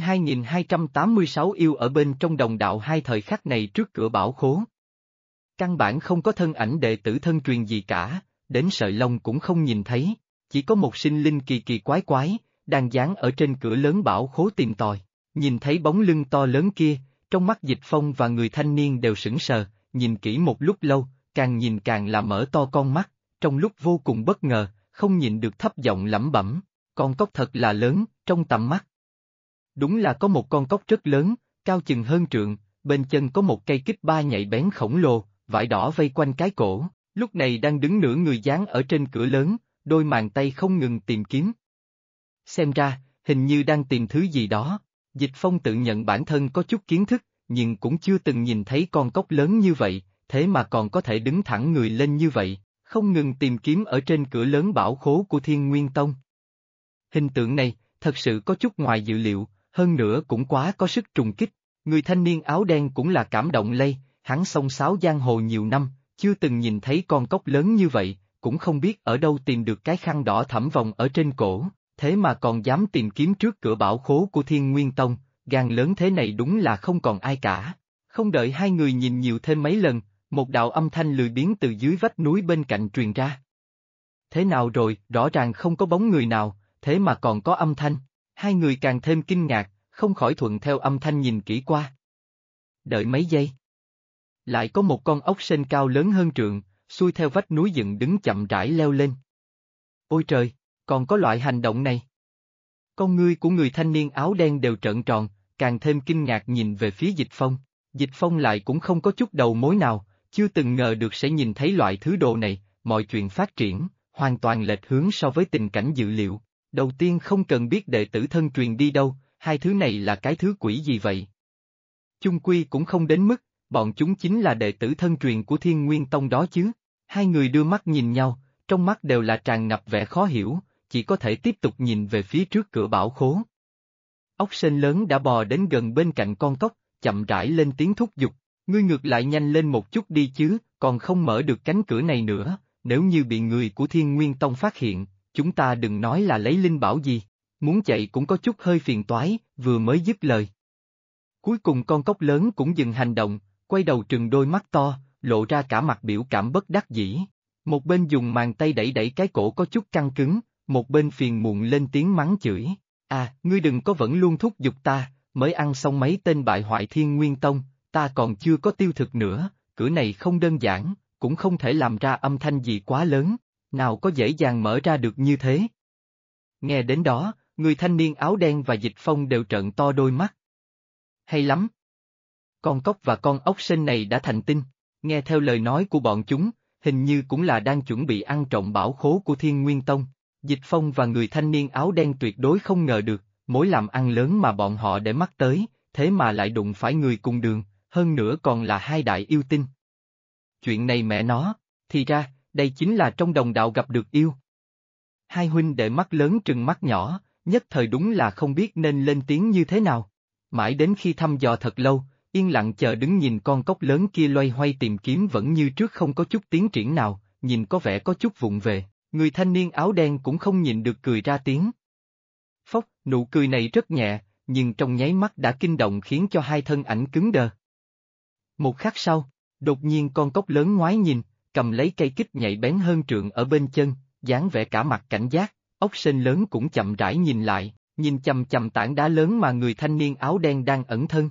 2286 yêu ở bên trong đồng đạo hai thời khắc này trước cửa bảo khố. Căn bản không có thân ảnh đệ tử thân truyền gì cả, đến sợi lông cũng không nhìn thấy, chỉ có một sinh linh kỳ kỳ quái quái, đang dán ở trên cửa lớn bảo khố tìm tòi. Nhìn thấy bóng lưng to lớn kia, trong mắt Dịch Phong và người thanh niên đều sững sờ, nhìn kỹ một lúc lâu, càng nhìn càng là mở to con mắt, trong lúc vô cùng bất ngờ, không nhịn được thấp giọng lẩm bẩm, con cóc thật là lớn, trong tầm mắt. Đúng là có một con cóc rất lớn, cao chừng hơn trượng, bên chân có một cây kích ba nhạy bén khổng lồ, vải đỏ vây quanh cái cổ, lúc này đang đứng nửa người dán ở trên cửa lớn, đôi màn tay không ngừng tìm kiếm. Xem ra, hình như đang tìm thứ gì đó. Dịch Phong tự nhận bản thân có chút kiến thức, nhưng cũng chưa từng nhìn thấy con cóc lớn như vậy, thế mà còn có thể đứng thẳng người lên như vậy, không ngừng tìm kiếm ở trên cửa lớn bảo khố của Thiên Nguyên Tông. Hình tượng này, thật sự có chút ngoài dự liệu, hơn nữa cũng quá có sức trùng kích. Người thanh niên áo đen cũng là cảm động lây, hắn xông xáo giang hồ nhiều năm, chưa từng nhìn thấy con cóc lớn như vậy, cũng không biết ở đâu tìm được cái khăn đỏ thẫm vòng ở trên cổ. Thế mà còn dám tìm kiếm trước cửa bảo khố của Thiên Nguyên Tông, gan lớn thế này đúng là không còn ai cả. Không đợi hai người nhìn nhiều thêm mấy lần, một đạo âm thanh lười biếng từ dưới vách núi bên cạnh truyền ra. Thế nào rồi, rõ ràng không có bóng người nào, thế mà còn có âm thanh. Hai người càng thêm kinh ngạc, không khỏi thuận theo âm thanh nhìn kỹ qua. Đợi mấy giây. Lại có một con ốc sên cao lớn hơn trượng, xuôi theo vách núi dựng đứng chậm rãi leo lên. Ôi trời, còn có loại hành động này. Con ngươi của người thanh niên áo đen đều trợn tròn, càng thêm kinh ngạc nhìn về phía Dịch Phong. Dịch Phong lại cũng không có chút đầu mối nào, chưa từng ngờ được sẽ nhìn thấy loại thứ đồ này, mọi chuyện phát triển, hoàn toàn lệch hướng so với tình cảnh dự liệu. Đầu tiên không cần biết đệ tử thân truyền đi đâu, hai thứ này là cái thứ quỷ gì vậy? Chung quy cũng không đến mức, bọn chúng chính là đệ tử thân truyền của Thiên Nguyên Tông đó chứ. Hai người đưa mắt nhìn nhau, trong mắt đều là tràn ngập vẻ khó hiểu, chỉ có thể tiếp tục nhìn về phía trước cửa bảo khố. Ốc sên lớn đã bò đến gần bên cạnh con cóc, chậm rãi lên tiếng thúc giục, ngươi ngược lại nhanh lên một chút đi chứ, còn không mở được cánh cửa này nữa, nếu như bị người của Thiên Nguyên Tông phát hiện, chúng ta đừng nói là lấy linh bảo gì, muốn chạy cũng có chút hơi phiền toái, vừa mới dứt lời. Cuối cùng con cóc lớn cũng dừng hành động, quay đầu trừng đôi mắt to, lộ ra cả mặt biểu cảm bất đắc dĩ. Một bên dùng màn tay đẩy đẩy cái cổ có chút căng cứng, một bên phiền muộn lên tiếng mắng chửi. À, ngươi đừng có vẫn luôn thúc giục ta, mới ăn xong mấy tên bại hoại Thiên Nguyên Tông, ta còn chưa có tiêu thực nữa, cửa này không đơn giản, cũng không thể làm ra âm thanh gì quá lớn, nào có dễ dàng mở ra được như thế. Nghe đến đó, người thanh niên áo đen và Dịch Phong đều trợn to đôi mắt. Hay lắm! Con cóc và con ốc sên này đã thành tinh, nghe theo lời nói của bọn chúng, hình như cũng là đang chuẩn bị ăn trộm bảo khố của Thiên Nguyên Tông. Dịch Phong và người thanh niên áo đen tuyệt đối không ngờ được, mối làm ăn lớn mà bọn họ để mắt tới, thế mà lại đụng phải người cùng đường, hơn nữa còn là hai đại yêu tinh. Chuyện này mẹ nó, thì ra, đây chính là trong đồng đạo gặp được yêu. Hai huynh đệ mắt lớn trừng mắt nhỏ, nhất thời đúng là không biết nên lên tiếng như thế nào. Mãi đến khi thăm dò thật lâu, yên lặng chờ đứng nhìn con cóc lớn kia loay hoay tìm kiếm vẫn như trước không có chút tiến triển nào, nhìn có vẻ có chút vụng về, người thanh niên áo đen cũng không nhịn được cười ra tiếng. Phốc, nụ cười này rất nhẹ, nhưng trong nháy mắt đã kinh động khiến cho hai thân ảnh cứng đờ. Một khắc sau, đột nhiên con cóc lớn ngoái nhìn, cầm lấy cây kích nhạy bén hơn trượng ở bên chân, dáng vẻ cả mặt cảnh giác, ốc sên lớn cũng chậm rãi nhìn lại, nhìn chằm chằm tảng đá lớn mà người thanh niên áo đen đang ẩn thân.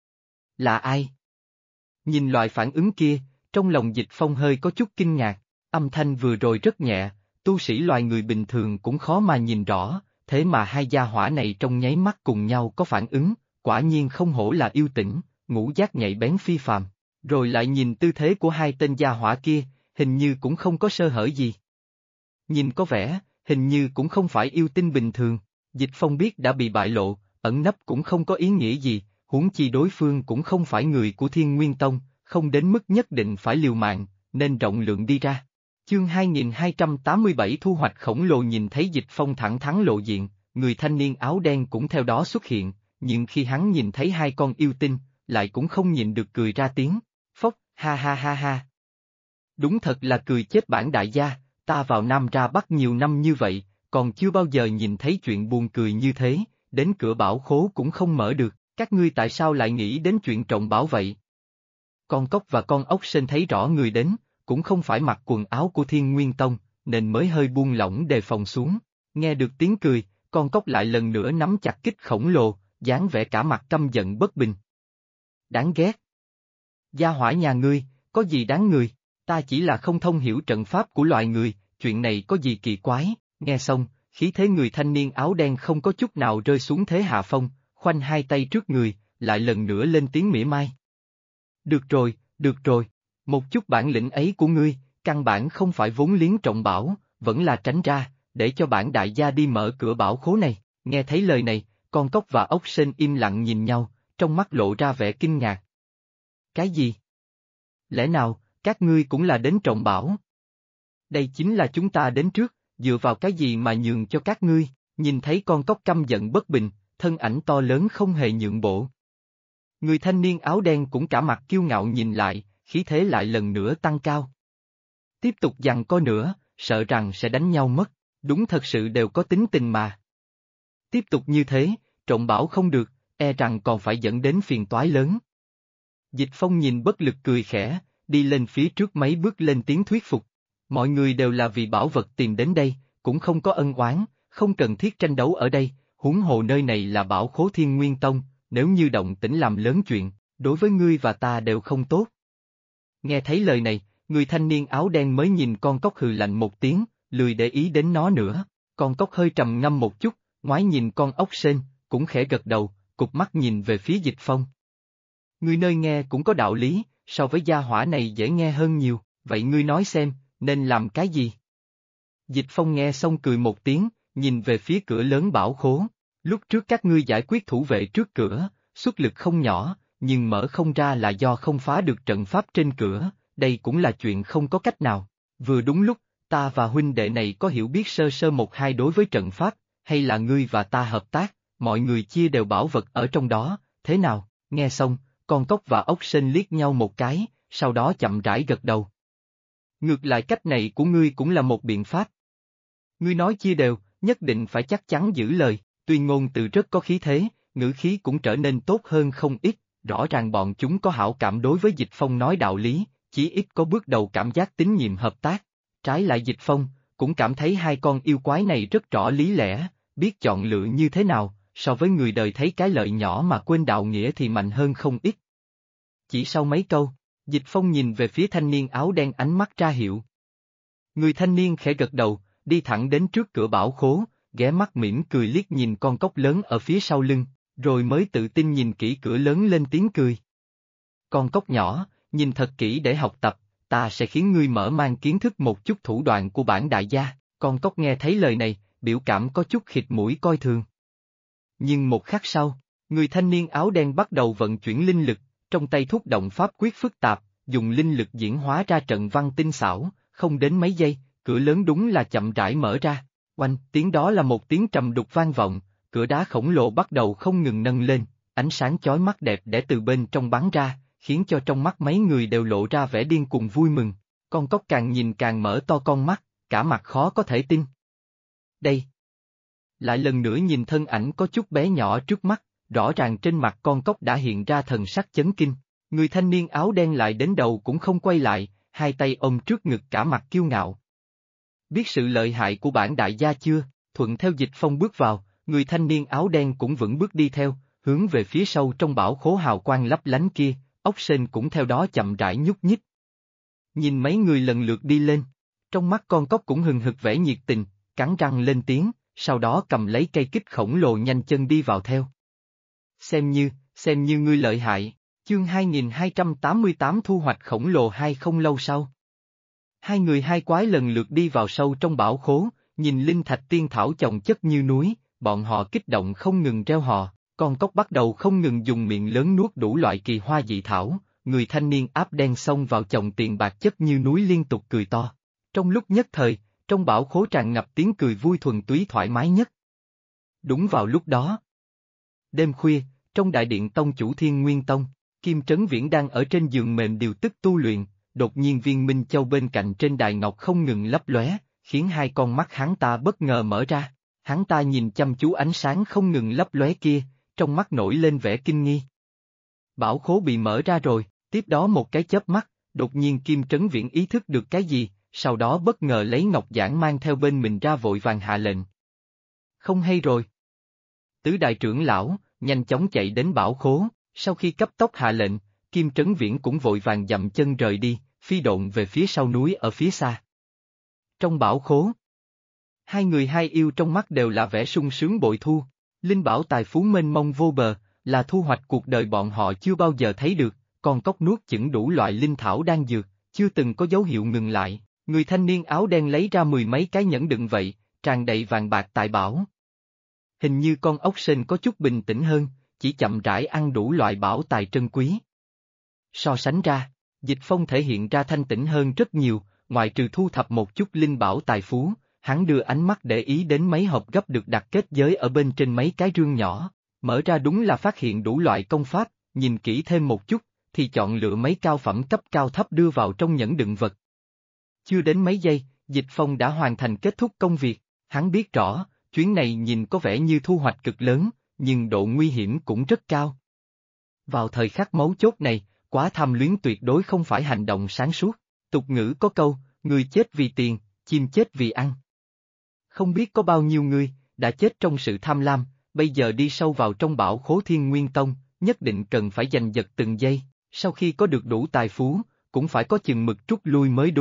Là ai? Nhìn loại phản ứng kia, trong lòng Dịch Phong hơi có chút kinh ngạc, âm thanh vừa rồi rất nhẹ, tu sĩ loài người bình thường cũng khó mà nhìn rõ, thế mà hai gia hỏa này trong nháy mắt cùng nhau có phản ứng, quả nhiên không hổ là yêu tĩnh, ngũ giác nhạy bén phi phàm, rồi lại nhìn tư thế của hai tên gia hỏa kia, hình như cũng không có sơ hở gì. Nhìn có vẻ, hình như cũng không phải yêu tinh bình thường, Dịch Phong biết đã bị bại lộ, ẩn nấp cũng không có ý nghĩa gì, huống chi đối phương cũng không phải người của Thiên Nguyên Tông, không đến mức nhất định phải liều mạng, nên rộng lượng đi ra. Chương 2287 thu hoạch khổng lồ nhìn thấy Dịch Phong thẳng thắn lộ diện, người thanh niên áo đen cũng theo đó xuất hiện, nhưng khi hắn nhìn thấy hai con yêu tinh, lại cũng không nhịn được cười ra tiếng, phốc, ha ha ha ha. Đúng thật là cười chết bản đại gia, ta vào Nam ra Bắc nhiều năm như vậy, còn chưa bao giờ nhìn thấy chuyện buồn cười như thế, đến cửa bảo khố cũng không mở được, các ngươi tại sao lại nghĩ đến chuyện trộm bảo vậy? Con cóc và con ốc sên thấy rõ người đến, cũng không phải mặc quần áo của Thiên Nguyên Tông, nên mới hơi buông lỏng đề phòng xuống, nghe được tiếng cười, con cóc lại lần nữa nắm chặt kích khổng lồ, dáng vẻ cả mặt căm giận bất bình. Đáng ghét! Gia hỏa nhà ngươi, có gì đáng người, ta chỉ là không thông hiểu trận pháp của loài người, chuyện này có gì kỳ quái, nghe xong, khí thế người thanh niên áo đen không có chút nào rơi xuống thế hạ phong, khoanh hai tay trước người, lại lần nữa lên tiếng mỉa mai. Được rồi, một chút bản lĩnh ấy của ngươi, căn bản không phải vốn liếng trọng bảo, vẫn là tránh ra, để cho bản đại gia đi mở cửa bảo khố này, nghe thấy lời này, con cóc và ốc sên im lặng nhìn nhau, trong mắt lộ ra vẻ kinh ngạc. Cái gì? Lẽ nào, các ngươi cũng là đến trọng bảo? Đây chính là chúng ta đến trước, dựa vào cái gì mà nhường cho các ngươi, nhìn thấy con cóc căm giận bất bình, thân ảnh to lớn không hề nhượng bộ. Người thanh niên áo đen cũng cả mặt kiêu ngạo nhìn lại, khí thế lại lần nữa tăng cao. Tiếp tục giằng co nữa, sợ rằng sẽ đánh nhau mất, đúng thật sự đều có tính tình mà. Tiếp tục như thế, trộm bảo không được, e rằng còn phải dẫn đến phiền toái lớn. Dịch Phong nhìn bất lực cười khẽ, đi lên phía trước mấy bước lên tiếng thuyết phục. Mọi người đều là vì bảo vật tìm đến đây, cũng không có ân oán, không cần thiết tranh đấu ở đây, huống hồ nơi này là bảo khố Thiên Nguyên Tông, nếu như động tĩnh làm lớn chuyện, đối với ngươi và ta đều không tốt. Nghe thấy lời này, người thanh niên áo đen mới nhìn con cóc hừ lạnh một tiếng, lười để ý đến nó nữa. Con cóc hơi trầm ngâm một chút, ngoái nhìn con ốc sên, cũng khẽ gật đầu, cụp mắt nhìn về phía Dịch Phong. Ngươi nơi nghe cũng có đạo lý, so với gia hỏa này dễ nghe hơn nhiều, vậy ngươi nói xem, nên làm cái gì? Dịch Phong nghe xong cười một tiếng, nhìn về phía cửa lớn bảo khố. Lúc trước các ngươi giải quyết thủ vệ trước cửa, xuất lực không nhỏ, nhưng mở không ra là do không phá được trận pháp trên cửa, đây cũng là chuyện không có cách nào. Vừa đúng lúc, ta và huynh đệ này có hiểu biết sơ sơ một hai đối với trận pháp, hay là ngươi và ta hợp tác, mọi người chia đều bảo vật ở trong đó, thế nào? Nghe xong, con cóc và ốc sên liếc nhau một cái, sau đó chậm rãi gật đầu. Ngược lại cách này của ngươi cũng là một biện pháp. Ngươi nói chia đều, nhất định phải chắc chắn giữ lời, tuy ngôn từ rất có khí thế, ngữ khí cũng trở nên tốt hơn không ít, rõ ràng bọn chúng có hảo cảm đối với Dịch Phong nói đạo lý, chí ít có bước đầu cảm giác tín nhiệm hợp tác. Trái lại Dịch Phong, cũng cảm thấy hai con yêu quái này rất rõ lý lẽ, biết chọn lựa như thế nào, so với người đời thấy cái lợi nhỏ mà quên đạo nghĩa thì mạnh hơn không ít. Chỉ sau mấy câu, Dịch Phong nhìn về phía thanh niên áo đen ánh mắt ra hiệu. Người thanh niên khẽ gật đầu, đi thẳng đến trước cửa bảo khố, ghé mắt mỉm cười liếc nhìn con cóc lớn ở phía sau lưng, rồi mới tự tin nhìn kỹ cửa lớn lên tiếng cười. Con cóc nhỏ, nhìn thật kỹ để học tập, ta sẽ khiến ngươi mở mang kiến thức một chút thủ đoạn của bản đại gia. Con cóc nghe thấy lời này, biểu cảm có chút khịt mũi coi thường. Nhưng một khắc sau, người thanh niên áo đen bắt đầu vận chuyển linh lực, trong tay thúc động pháp quyết phức tạp, dùng linh lực diễn hóa ra trận văn tinh xảo, không đến mấy giây, cửa lớn đúng là chậm rãi mở ra. Oanh, tiếng đó là một tiếng trầm đục vang vọng, cửa đá khổng lồ bắt đầu không ngừng nâng lên, ánh sáng chói mắt đẹp đẽ từ bên trong bắn ra, khiến cho trong mắt mấy người đều lộ ra vẻ điên cuồng vui mừng. Con cóc càng nhìn càng mở to con mắt, cả mặt khó có thể tin. Đây! Lại lần nữa nhìn thân ảnh có chút bé nhỏ trước mắt, rõ ràng trên mặt con cóc đã hiện ra thần sắc chấn kinh. Người thanh niên áo đen lại đến đầu cũng không quay lại, hai tay ôm trước ngực cả mặt kiêu ngạo. Biết sự lợi hại của bản đại gia chưa? Thuận theo Dịch Phong bước vào, người thanh niên áo đen cũng vững bước đi theo, hướng về phía sâu trong bảo khố hào quang lấp lánh kia, ốc sên cũng theo đó chậm rãi nhúc nhích. Nhìn mấy người lần lượt đi lên, trong mắt con cóc cũng hừng hực vẻ nhiệt tình, cắn răng lên tiếng, sau đó cầm lấy cây kích khổng lồ nhanh chân đi vào theo. Xem như ngươi lợi hại, chương 2288 thu hoạch khổng lồ hay không lâu sau. Hai người hai quái lần lượt đi vào sâu trong bảo khố, nhìn linh thạch tiên thảo chồng chất như núi, bọn họ kích động không ngừng reo hò, con cóc bắt đầu không ngừng dùng miệng lớn nuốt đủ loại kỳ hoa dị thảo, người thanh niên áp đen xông vào chồng tiền bạc chất như núi liên tục cười to. Trong lúc nhất thời, trong bảo khố tràn ngập tiếng cười vui thuần túy thoải mái nhất. Đúng vào lúc đó. Đêm khuya, trong đại điện tông chủ Thiên Nguyên Tông, Kim Trấn Viễn đang ở trên giường mềm điều tức tu luyện, đột nhiên viên minh châu bên cạnh trên đài ngọc không ngừng lấp lóe, khiến hai con mắt hắn ta bất ngờ mở ra. Hắn ta nhìn chăm chú ánh sáng không ngừng lấp lóe kia, trong mắt nổi lên vẻ kinh nghi. Bảo khố bị mở ra rồi, tiếp đó một cái chớp mắt, đột nhiên Kim Trấn Viễn ý thức được cái gì, sau đó bất ngờ lấy ngọc giản mang theo bên mình ra vội vàng hạ lệnh. Không hay rồi. Tứ đại trưởng lão, nhanh chóng chạy đến bảo khố, sau khi cấp tốc hạ lệnh, Kim Trấn Viễn cũng vội vàng dậm chân rời đi, phi độn về phía sau núi ở phía xa. Trong bảo khố, hai người hai yêu trong mắt đều là vẻ sung sướng bội thu, linh bảo tài phú mênh mông vô bờ, là thu hoạch cuộc đời bọn họ chưa bao giờ thấy được, còn cóc nuốt chửng đủ loại linh thảo đan dược, chưa từng có dấu hiệu ngừng lại, người thanh niên áo đen lấy ra mười mấy cái nhẫn đựng vậy, tràn đầy vàng bạc tài bảo. Hình như con ốc sên có chút bình tĩnh hơn, chỉ chậm rãi ăn đủ loại bảo tài trân quý. So sánh ra, Dịch Phong thể hiện ra thanh tĩnh hơn rất nhiều, ngoại trừ thu thập một chút linh bảo tài phú, hắn đưa ánh mắt để ý đến mấy hộp gấp được đặt kết giới ở bên trên mấy cái rương nhỏ, mở ra đúng là phát hiện đủ loại công pháp, nhìn kỹ thêm một chút, thì chọn lựa mấy cao phẩm cấp cao thấp đưa vào trong nhẫn đựng vật. Chưa đến mấy giây, Dịch Phong đã hoàn thành kết thúc công việc, hắn biết rõ, chuyến này nhìn có vẻ như thu hoạch cực lớn, nhưng độ nguy hiểm cũng rất cao. Vào thời khắc mấu chốt này, quá tham luyến tuyệt đối không phải hành động sáng suốt, tục ngữ có câu, người chết vì tiền, chim chết vì ăn. Không biết có bao nhiêu người, đã chết trong sự tham lam, bây giờ đi sâu vào trong bảo khố Thiên Nguyên Tông, nhất định cần phải giành giật từng giây, sau khi có được đủ tài phú, cũng phải có chừng mực rút lui mới đúng,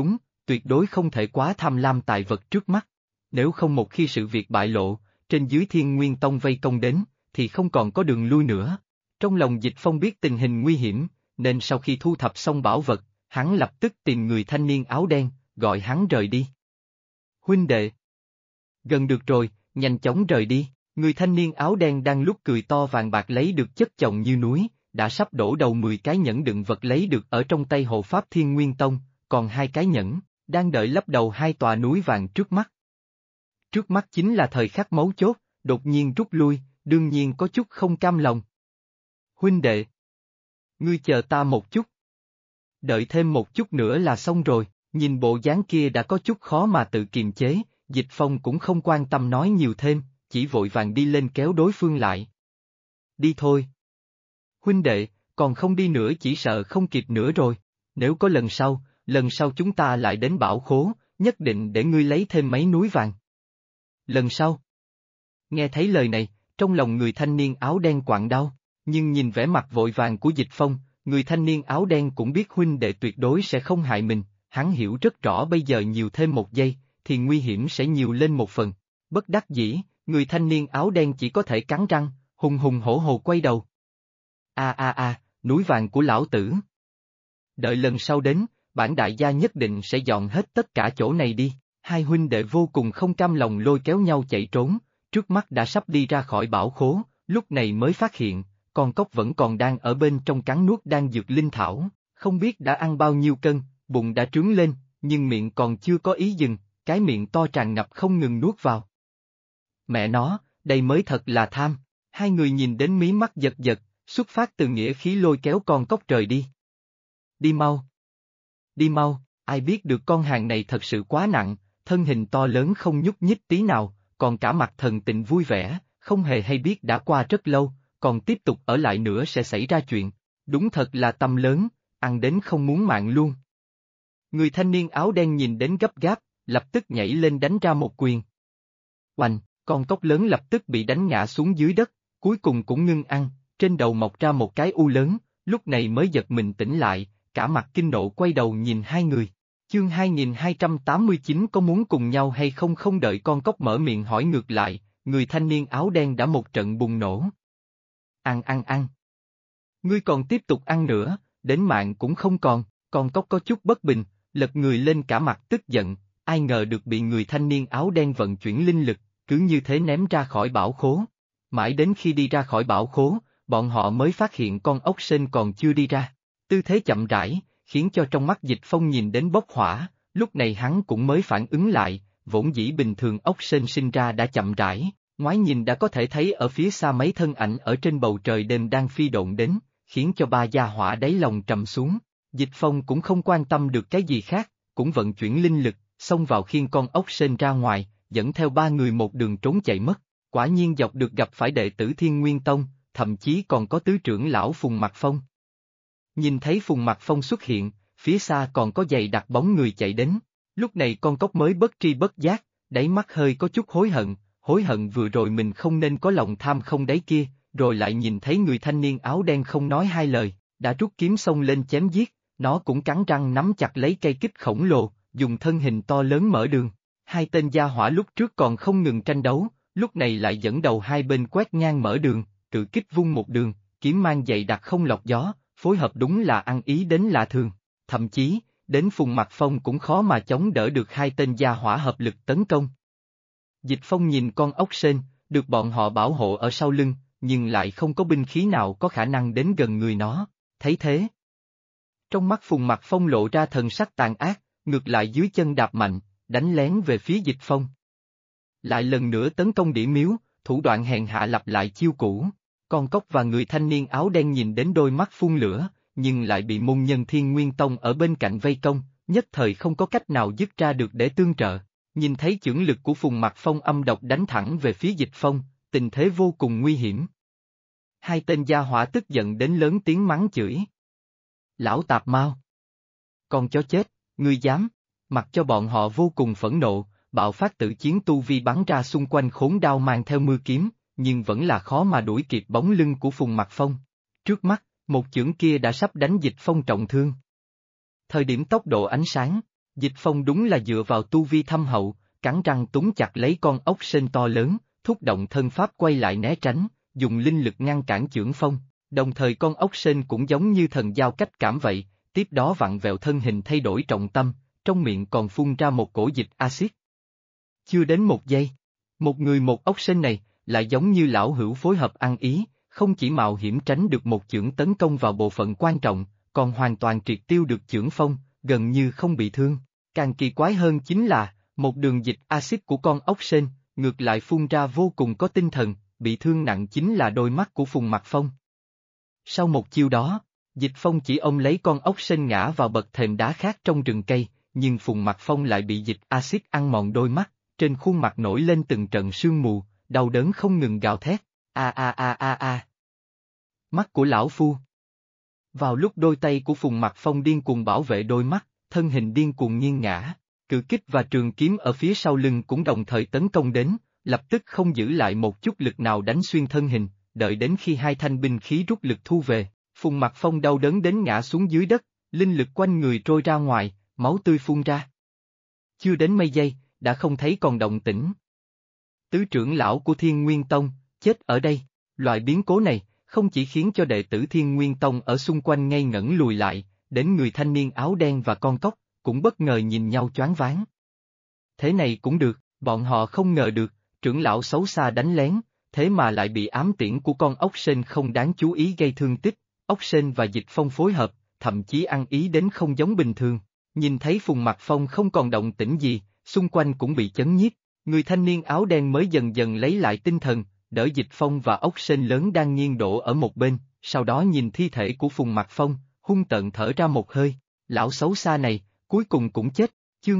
tuyệt đối không thể quá tham lam tài vật trước mắt. Nếu không một khi sự việc bại lộ, trên dưới Thiên Nguyên Tông vây công đến, thì không còn có đường lui nữa. Trong lòng Dịch Phong biết tình hình nguy hiểm, nên sau khi thu thập xong bảo vật, hắn lập tức tìm người thanh niên áo đen, gọi hắn rời đi. Huynh đệ! Gần được rồi, nhanh chóng rời đi. Người thanh niên áo đen đang lúc cười to vàng bạc lấy được chất chồng như núi, đã sắp đổ đầu 10 cái nhẫn đựng vật lấy được ở trong tay hộ pháp Thiên Nguyên Tông, còn 2 cái nhẫn, đang đợi lấp đầu 2 tòa núi vàng trước mắt. Trước mắt chính là thời khắc mấu chốt, đột nhiên rút lui, đương nhiên có chút không cam lòng. Huynh đệ! Ngươi chờ ta một chút. Đợi thêm một chút nữa là xong rồi, nhìn bộ dáng kia đã có chút khó mà tự kiềm chế, Dịch Phong cũng không quan tâm nói nhiều thêm, chỉ vội vàng đi lên kéo đối phương lại. Đi thôi. Huynh đệ, còn không đi nữa chỉ sợ không kịp nữa rồi, nếu có lần sau chúng ta lại đến Bảo Khố, nhất định để ngươi lấy thêm mấy núi vàng. Lần sau. Nghe thấy lời này, trong lòng người thanh niên áo đen quặn đau, nhưng nhìn vẻ mặt vội vàng của Dịch Phong, người thanh niên áo đen cũng biết huynh đệ tuyệt đối sẽ không hại mình, hắn hiểu rất rõ bây giờ nhiều thêm một giây, thì nguy hiểm sẽ nhiều lên một phần. Bất đắc dĩ, người thanh niên áo đen chỉ có thể cắn răng, hùng hùng hổ hổ quay đầu. Núi vàng của lão tử. Đợi lần sau đến, bản đại gia nhất định sẽ dọn hết tất cả chỗ này đi. Hai huynh đệ vô cùng không cam lòng lôi kéo nhau chạy trốn, trước mắt đã sắp đi ra khỏi bảo khố, lúc này mới phát hiện, con cóc vẫn còn đang ở bên trong cắn nuốt đang dược linh thảo, không biết đã ăn bao nhiêu cân, bụng đã trướng lên, nhưng miệng còn chưa có ý dừng, cái miệng to tràn ngập không ngừng nuốt vào. Mẹ nó, đây mới thật là tham, hai người nhìn đến mí mắt giật giật, xuất phát từ nghĩa khí lôi kéo con cóc rời đi. Đi mau! Đi mau, ai biết được con hàng này thật sự quá nặng, thân hình to lớn không nhúc nhích tí nào, còn cả mặt thần tình vui vẻ, không hề hay biết đã qua rất lâu, còn tiếp tục ở lại nữa sẽ xảy ra chuyện, đúng thật là tâm lớn, ăn đến không muốn mạng luôn. Người thanh niên áo đen nhìn đến gấp gáp, lập tức nhảy lên đánh ra một quyền. Oanh, con cóc lớn lập tức bị đánh ngã xuống dưới đất, cuối cùng cũng ngưng ăn, trên đầu mọc ra một cái u lớn, lúc này mới giật mình tỉnh lại, cả mặt kinh nộ quay đầu nhìn hai người. Chương 2289 có muốn cùng nhau hay không không đợi con cóc mở miệng hỏi ngược lại, người thanh niên áo đen đã một trận bùng nổ. Ăn. Ngươi còn tiếp tục ăn nữa, đến mạng cũng không còn, con cóc có chút bất bình, lật người lên cả mặt tức giận, ai ngờ được bị người thanh niên áo đen vận chuyển linh lực, cứ như thế ném ra khỏi bảo khố. Mãi đến khi đi ra khỏi bảo khố, bọn họ mới phát hiện con ốc sên còn chưa đi ra. Tư thế chậm rãi, khiến cho trong mắt Dịch Phong nhìn đến bốc hỏa, lúc này hắn cũng mới phản ứng lại, vốn dĩ bình thường ốc sên sinh ra đã chậm rãi, ngoái nhìn đã có thể thấy ở phía xa mấy thân ảnh ở trên bầu trời đêm đang phi độn đến, khiến cho ba gia hỏa đáy lòng trầm xuống. Dịch Phong cũng không quan tâm được cái gì khác, cũng vận chuyển linh lực, xông vào khiêng con ốc sên ra ngoài, dẫn theo ba người một đường trốn chạy mất. Quả nhiên dọc được gặp phải đệ tử Thiên Nguyên Tông, thậm chí còn có tứ trưởng lão Phùng Mặc Phong. Nhìn thấy Phùng Mặc Phong xuất hiện, phía xa còn có dày đặc bóng người chạy đến, lúc này con cóc mới bất tri bất giác, đáy mắt hơi có chút hối hận vừa rồi mình không nên có lòng tham không đáy kia, rồi lại nhìn thấy người thanh niên áo đen không nói hai lời, đã rút kiếm xông lên chém giết, nó cũng cắn răng nắm chặt lấy cây kích khổng lồ, dùng thân hình to lớn mở đường. Hai tên gia hỏa lúc trước còn không ngừng tranh đấu, lúc này lại dẫn đầu hai bên quét ngang mở đường, cự kích vung một đường, kiếm mang dày đặc không lọc gió, phối hợp đúng là ăn ý đến lạ thường. Thậm chí, đến Phùng Mặc Phong cũng khó mà chống đỡ được hai tên gia hỏa hợp lực tấn công. Dịch Phong nhìn con ốc sên, được bọn họ bảo hộ ở sau lưng, nhưng lại không có binh khí nào có khả năng đến gần người nó, thấy thế. Trong mắt Phùng Mặc Phong lộ ra thần sắc tàn ác, ngược lại dưới chân đạp mạnh, đánh lén về phía Dịch Phong. Lại lần nữa tấn công đỉ miếu, thủ đoạn hèn hạ lặp lại chiêu cũ. Con cóc và người thanh niên áo đen nhìn đến đôi mắt phun lửa, nhưng lại bị môn nhân Thiên Nguyên Tông ở bên cạnh vây công, nhất thời không có cách nào dứt ra được để tương trợ. Nhìn thấy chưởng lực của Phùng Mặc Phong âm độc đánh thẳng về phía Dịch Phong, tình thế vô cùng nguy hiểm. Hai tên gia hỏa tức giận đến lớn tiếng mắng chửi. Lão tạp mau! Con chó chết, ngươi dám! Mặc cho bọn họ vô cùng phẫn nộ, bạo phát tự chiến tu vi bắn ra xung quanh khốn đao mang theo mưa kiếm, nhưng vẫn là khó mà đuổi kịp bóng lưng của Phùng Mặc Phong. Trước mắt, một chưởng kia đã sắp đánh Dịch Phong trọng thương. Thời điểm tốc độ ánh sáng, Dịch Phong đúng là dựa vào tu vi thâm hậu, cắn răng túng chặt lấy con ốc sên to lớn, thúc động thân pháp quay lại né tránh, dùng linh lực ngăn cản chưởng phong, đồng thời con ốc sên cũng giống như thần giao cách cảm vậy, tiếp đó vặn vẹo thân hình thay đổi trọng tâm, trong miệng còn phun ra một cổ dịch axit. Chưa đến một giây, một người một ốc sên này, lại giống như lão hữu phối hợp ăn ý, không chỉ mạo hiểm tránh được một chưởng tấn công vào bộ phận quan trọng, còn hoàn toàn triệt tiêu được chưởng phong, gần như không bị thương. Càng kỳ quái hơn chính là, một đường dịch axit của con ốc sên, ngược lại phun ra vô cùng có tinh thần, bị thương nặng chính là đôi mắt của Phùng Mặc Phong. Sau một chiêu đó, Dịch Phong chỉ ôm lấy con ốc sên ngã vào bậc thềm đá khác trong rừng cây, nhưng Phùng Mặc Phong lại bị dịch axit ăn mòn đôi mắt, trên khuôn mặt nổi lên từng trận sương mù, đau đớn không ngừng gào thét, a a a a a. Mắt của lão phu. Vào lúc đôi tay của Phùng Mặc Phong điên cuồng bảo vệ đôi mắt, thân hình điên cuồng nghiêng ngã, cự kích và trường kiếm ở phía sau lưng cũng đồng thời tấn công đến, lập tức không giữ lại một chút lực nào đánh xuyên thân hình, đợi đến khi hai thanh binh khí rút lực thu về, Phùng Mặc Phong đau đớn đến ngã xuống dưới đất, linh lực quanh người trôi ra ngoài, máu tươi phun ra. Chưa đến mấy giây, đã không thấy còn động tĩnh. Tứ trưởng lão của Thiên Nguyên Tông, chết ở đây, loại biến cố này, không chỉ khiến cho đệ tử Thiên Nguyên Tông ở xung quanh ngây ngẩn lùi lại, đến người thanh niên áo đen và con cóc, cũng bất ngờ nhìn nhau choáng váng. Thế này cũng được, bọn họ không ngờ được, trưởng lão xấu xa đánh lén, thế mà lại bị ám tiễn của con ốc sên không đáng chú ý gây thương tích, ốc sên và Dịch Phong phối hợp, thậm chí ăn ý đến không giống bình thường. Nhìn thấy Phùng Mặc Phong không còn động tĩnh gì, xung quanh cũng bị chấn nhiếp, người thanh niên áo đen mới dần dần lấy lại tinh thần, đỡ Dịch Phong và ốc sên lớn đang nghiêng đổ ở một bên, sau đó nhìn thi thể của Phùng Mặc Phong, hung tợn thở ra một hơi, lão xấu xa này, cuối cùng cũng chết. Chương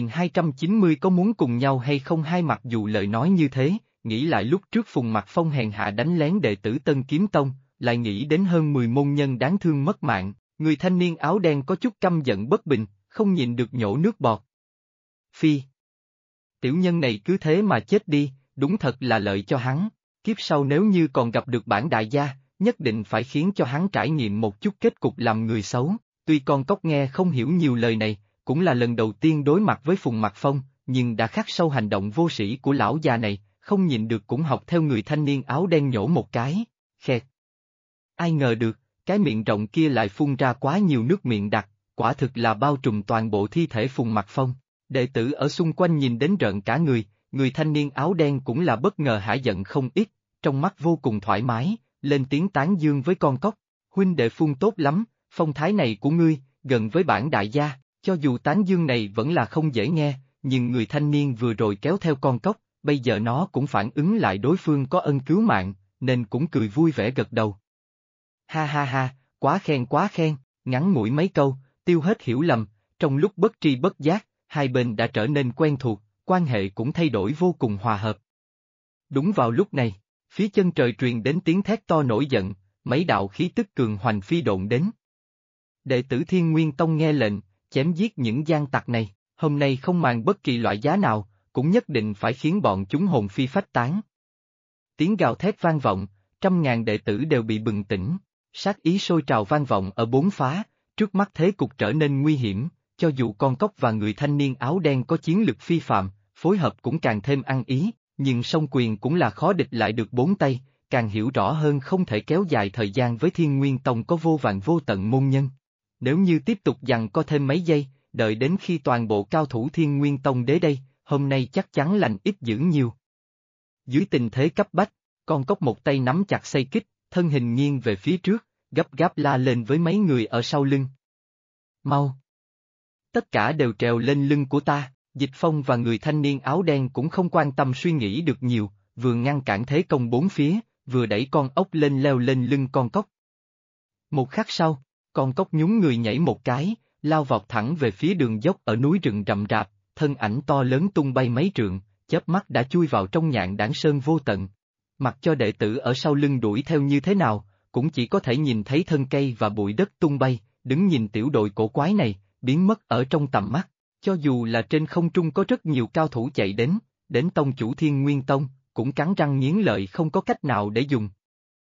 2290 có muốn cùng nhau hay không? Hai mặc dù lời nói như thế, nghĩ lại lúc trước Phùng Mặc Phong hèn hạ đánh lén đệ tử Tân Kiếm Tông, lại nghĩ đến hơn 10 môn nhân đáng thương mất mạng, người thanh niên áo đen có chút căm giận bất bình, không nhịn được nhổ nước bọt. Phi! Tiểu nhân này cứ thế mà chết đi, đúng thật là lợi cho hắn, kiếp sau nếu như còn gặp được bản đại gia, nhất định phải khiến cho hắn trải nghiệm một chút kết cục làm người xấu, tuy con cóc nghe không hiểu nhiều lời này, cũng là lần đầu tiên đối mặt với Phùng Mặc Phong, nhưng đã khắc sâu hành động vô sĩ của lão già này, không nhịn được cũng học theo người thanh niên áo đen nhổ một cái, khẹt. Ai ngờ được, cái miệng rộng kia lại phun ra quá nhiều nước miệng đặc, quả thực là bao trùm toàn bộ thi thể Phùng Mặc Phong. Đệ tử ở xung quanh nhìn đến rợn cả người thanh niên áo đen cũng là bất ngờ hả giận không ít, trong mắt vô cùng thoải mái, lên tiếng tán dương với con cóc, huynh đệ Phun tốt lắm, phong thái này của ngươi, gần với bản đại gia. Cho dù tán dương này vẫn là không dễ nghe, nhưng người thanh niên vừa rồi kéo theo con cóc, bây giờ nó cũng phản ứng lại đối phương có ân cứu mạng, nên cũng cười vui vẻ gật đầu. Ha ha ha, quá khen, ngắn ngủi mấy câu, tiêu hết hiểu lầm, trong lúc bất tri bất giác, hai bên đã trở nên quen thuộc, quan hệ cũng thay đổi vô cùng hòa hợp. Đúng vào lúc này, phía chân trời truyền đến tiếng thét to nổi giận, mấy đạo khí tức cường hoành phi độn đến. Đệ tử Thiên Nguyên Tông nghe lệnh, chém giết những gian tặc này, hôm nay không màng bất kỳ loại giá nào, cũng nhất định phải khiến bọn chúng hồn phi phách tán. Tiếng gào thét vang vọng, trăm ngàn đệ tử đều bị bừng tỉnh, sát ý sôi trào vang vọng ở bốn phá, trước mắt thế cục trở nên nguy hiểm, cho dù con cóc và người thanh niên áo đen có chiến lực phi phàm, phối hợp cũng càng thêm ăn ý, nhưng song quyền cũng là khó địch lại được bốn tay, càng hiểu rõ hơn không thể kéo dài thời gian với Thiên Nguyên Tông có vô vàn vô tận môn nhân. Nếu như tiếp tục giằng co thêm mấy giây, đợi đến khi toàn bộ cao thủ Thiên Nguyên Tông đến đây, hôm nay chắc chắn lành ít dữ nhiều. Dưới tình thế cấp bách, con cóc một tay nắm chặt xây kích, thân hình nghiêng về phía trước, gấp gáp la lên với mấy người ở sau lưng. Mau! Tất cả đều trèo lên lưng của ta, Dịch Phong và người thanh niên áo đen cũng không quan tâm suy nghĩ được nhiều, vừa ngăn cản thế công bốn phía, vừa đẩy con ốc lên leo lên lưng con cóc. Một khắc sau, con cóc nhún người nhảy một cái, lao vọt thẳng về phía đường dốc ở núi rừng rậm rạp, thân ảnh to lớn tung bay mấy trượng, chớp mắt đã chui vào trong nhạn đảng sơn vô tận. Mặc cho đệ tử ở sau lưng đuổi theo như thế nào, cũng chỉ có thể nhìn thấy thân cây và bụi đất tung bay, đứng nhìn tiểu đội cổ quái này, biến mất ở trong tầm mắt. Cho dù là trên không trung có rất nhiều cao thủ chạy đến tông chủ Thiên Nguyên Tông, cũng cắn răng nghiến lợi không có cách nào để dùng.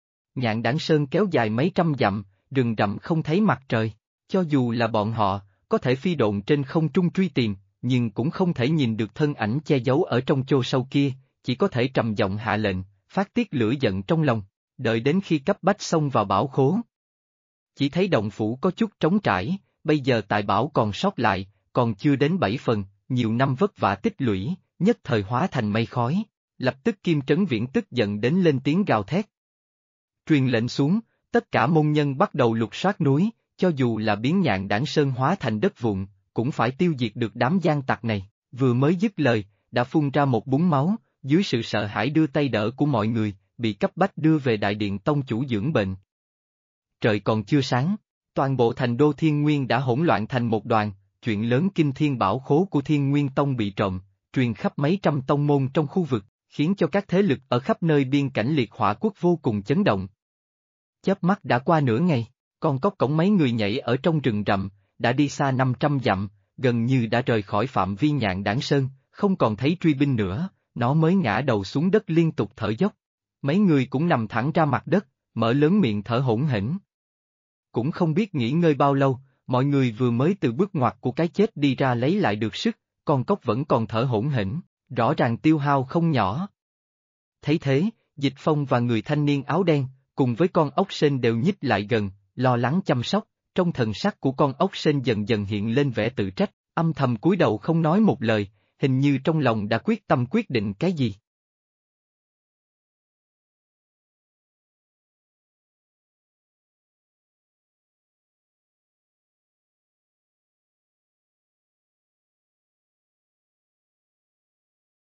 Nhạn đảng sơn kéo dài mấy trăm dặm, rừng rậm không thấy mặt trời, cho dù là bọn họ, có thể phi độn trên không trung truy tìm, nhưng cũng không thể nhìn được thân ảnh che giấu ở trong chô sâu kia, chỉ có thể trầm giọng hạ lệnh, phát tiết lửa giận trong lòng, đợi đến khi cấp bách xông vào bảo khố. Chỉ thấy động phủ có chút trống trải, bây giờ tài bảo còn sót lại, còn chưa đến 7 phần, nhiều năm vất vả tích lũy, nhất thời hóa thành mây khói, lập tức Kim Trấn Viễn tức giận đến lên tiếng gào thét. Truyền lệnh xuống, tất cả môn nhân bắt đầu lục soát núi, cho dù là biến nhạn đảng sơn hóa thành đất vụn, cũng phải tiêu diệt được đám gian tặc này, vừa mới dứt lời, đã phun ra một búng máu, dưới sự sợ hãi đưa tay đỡ của mọi người, bị cấp bách đưa về đại điện tông chủ dưỡng bệnh. Trời còn chưa sáng, toàn bộ thành đô Thiên Nguyên đã hỗn loạn thành một đoàn, chuyện lớn kinh thiên bảo khố của Thiên Nguyên Tông bị trộm, truyền khắp mấy trăm tông môn trong khu vực, khiến cho các thế lực ở khắp nơi biên cảnh liệt hỏa quốc vô cùng chấn động. Chớp mắt đã qua nửa ngày, con cóc cổng mấy người nhảy ở trong rừng rậm, đã đi xa 500 dặm, gần như đã rời khỏi phạm vi nhạn đảng sơn, không còn thấy truy binh nữa, nó mới ngã đầu xuống đất liên tục thở dốc. Mấy người cũng nằm thẳng ra mặt đất, mở lớn miệng thở hổn hển. Cũng không biết nghỉ ngơi bao lâu, mọi người vừa mới từ bước ngoặt của cái chết đi ra lấy lại được sức, con cóc vẫn còn thở hổn hển, rõ ràng tiêu hao không nhỏ. Thấy thế, Dịch Phong và người thanh niên áo đen, cùng với con ốc sên đều nhích lại gần, lo lắng chăm sóc, trong thần sắc của con ốc sên dần dần hiện lên vẻ tự trách, âm thầm cúi đầu không nói một lời, hình như trong lòng đã quyết tâm quyết định cái gì.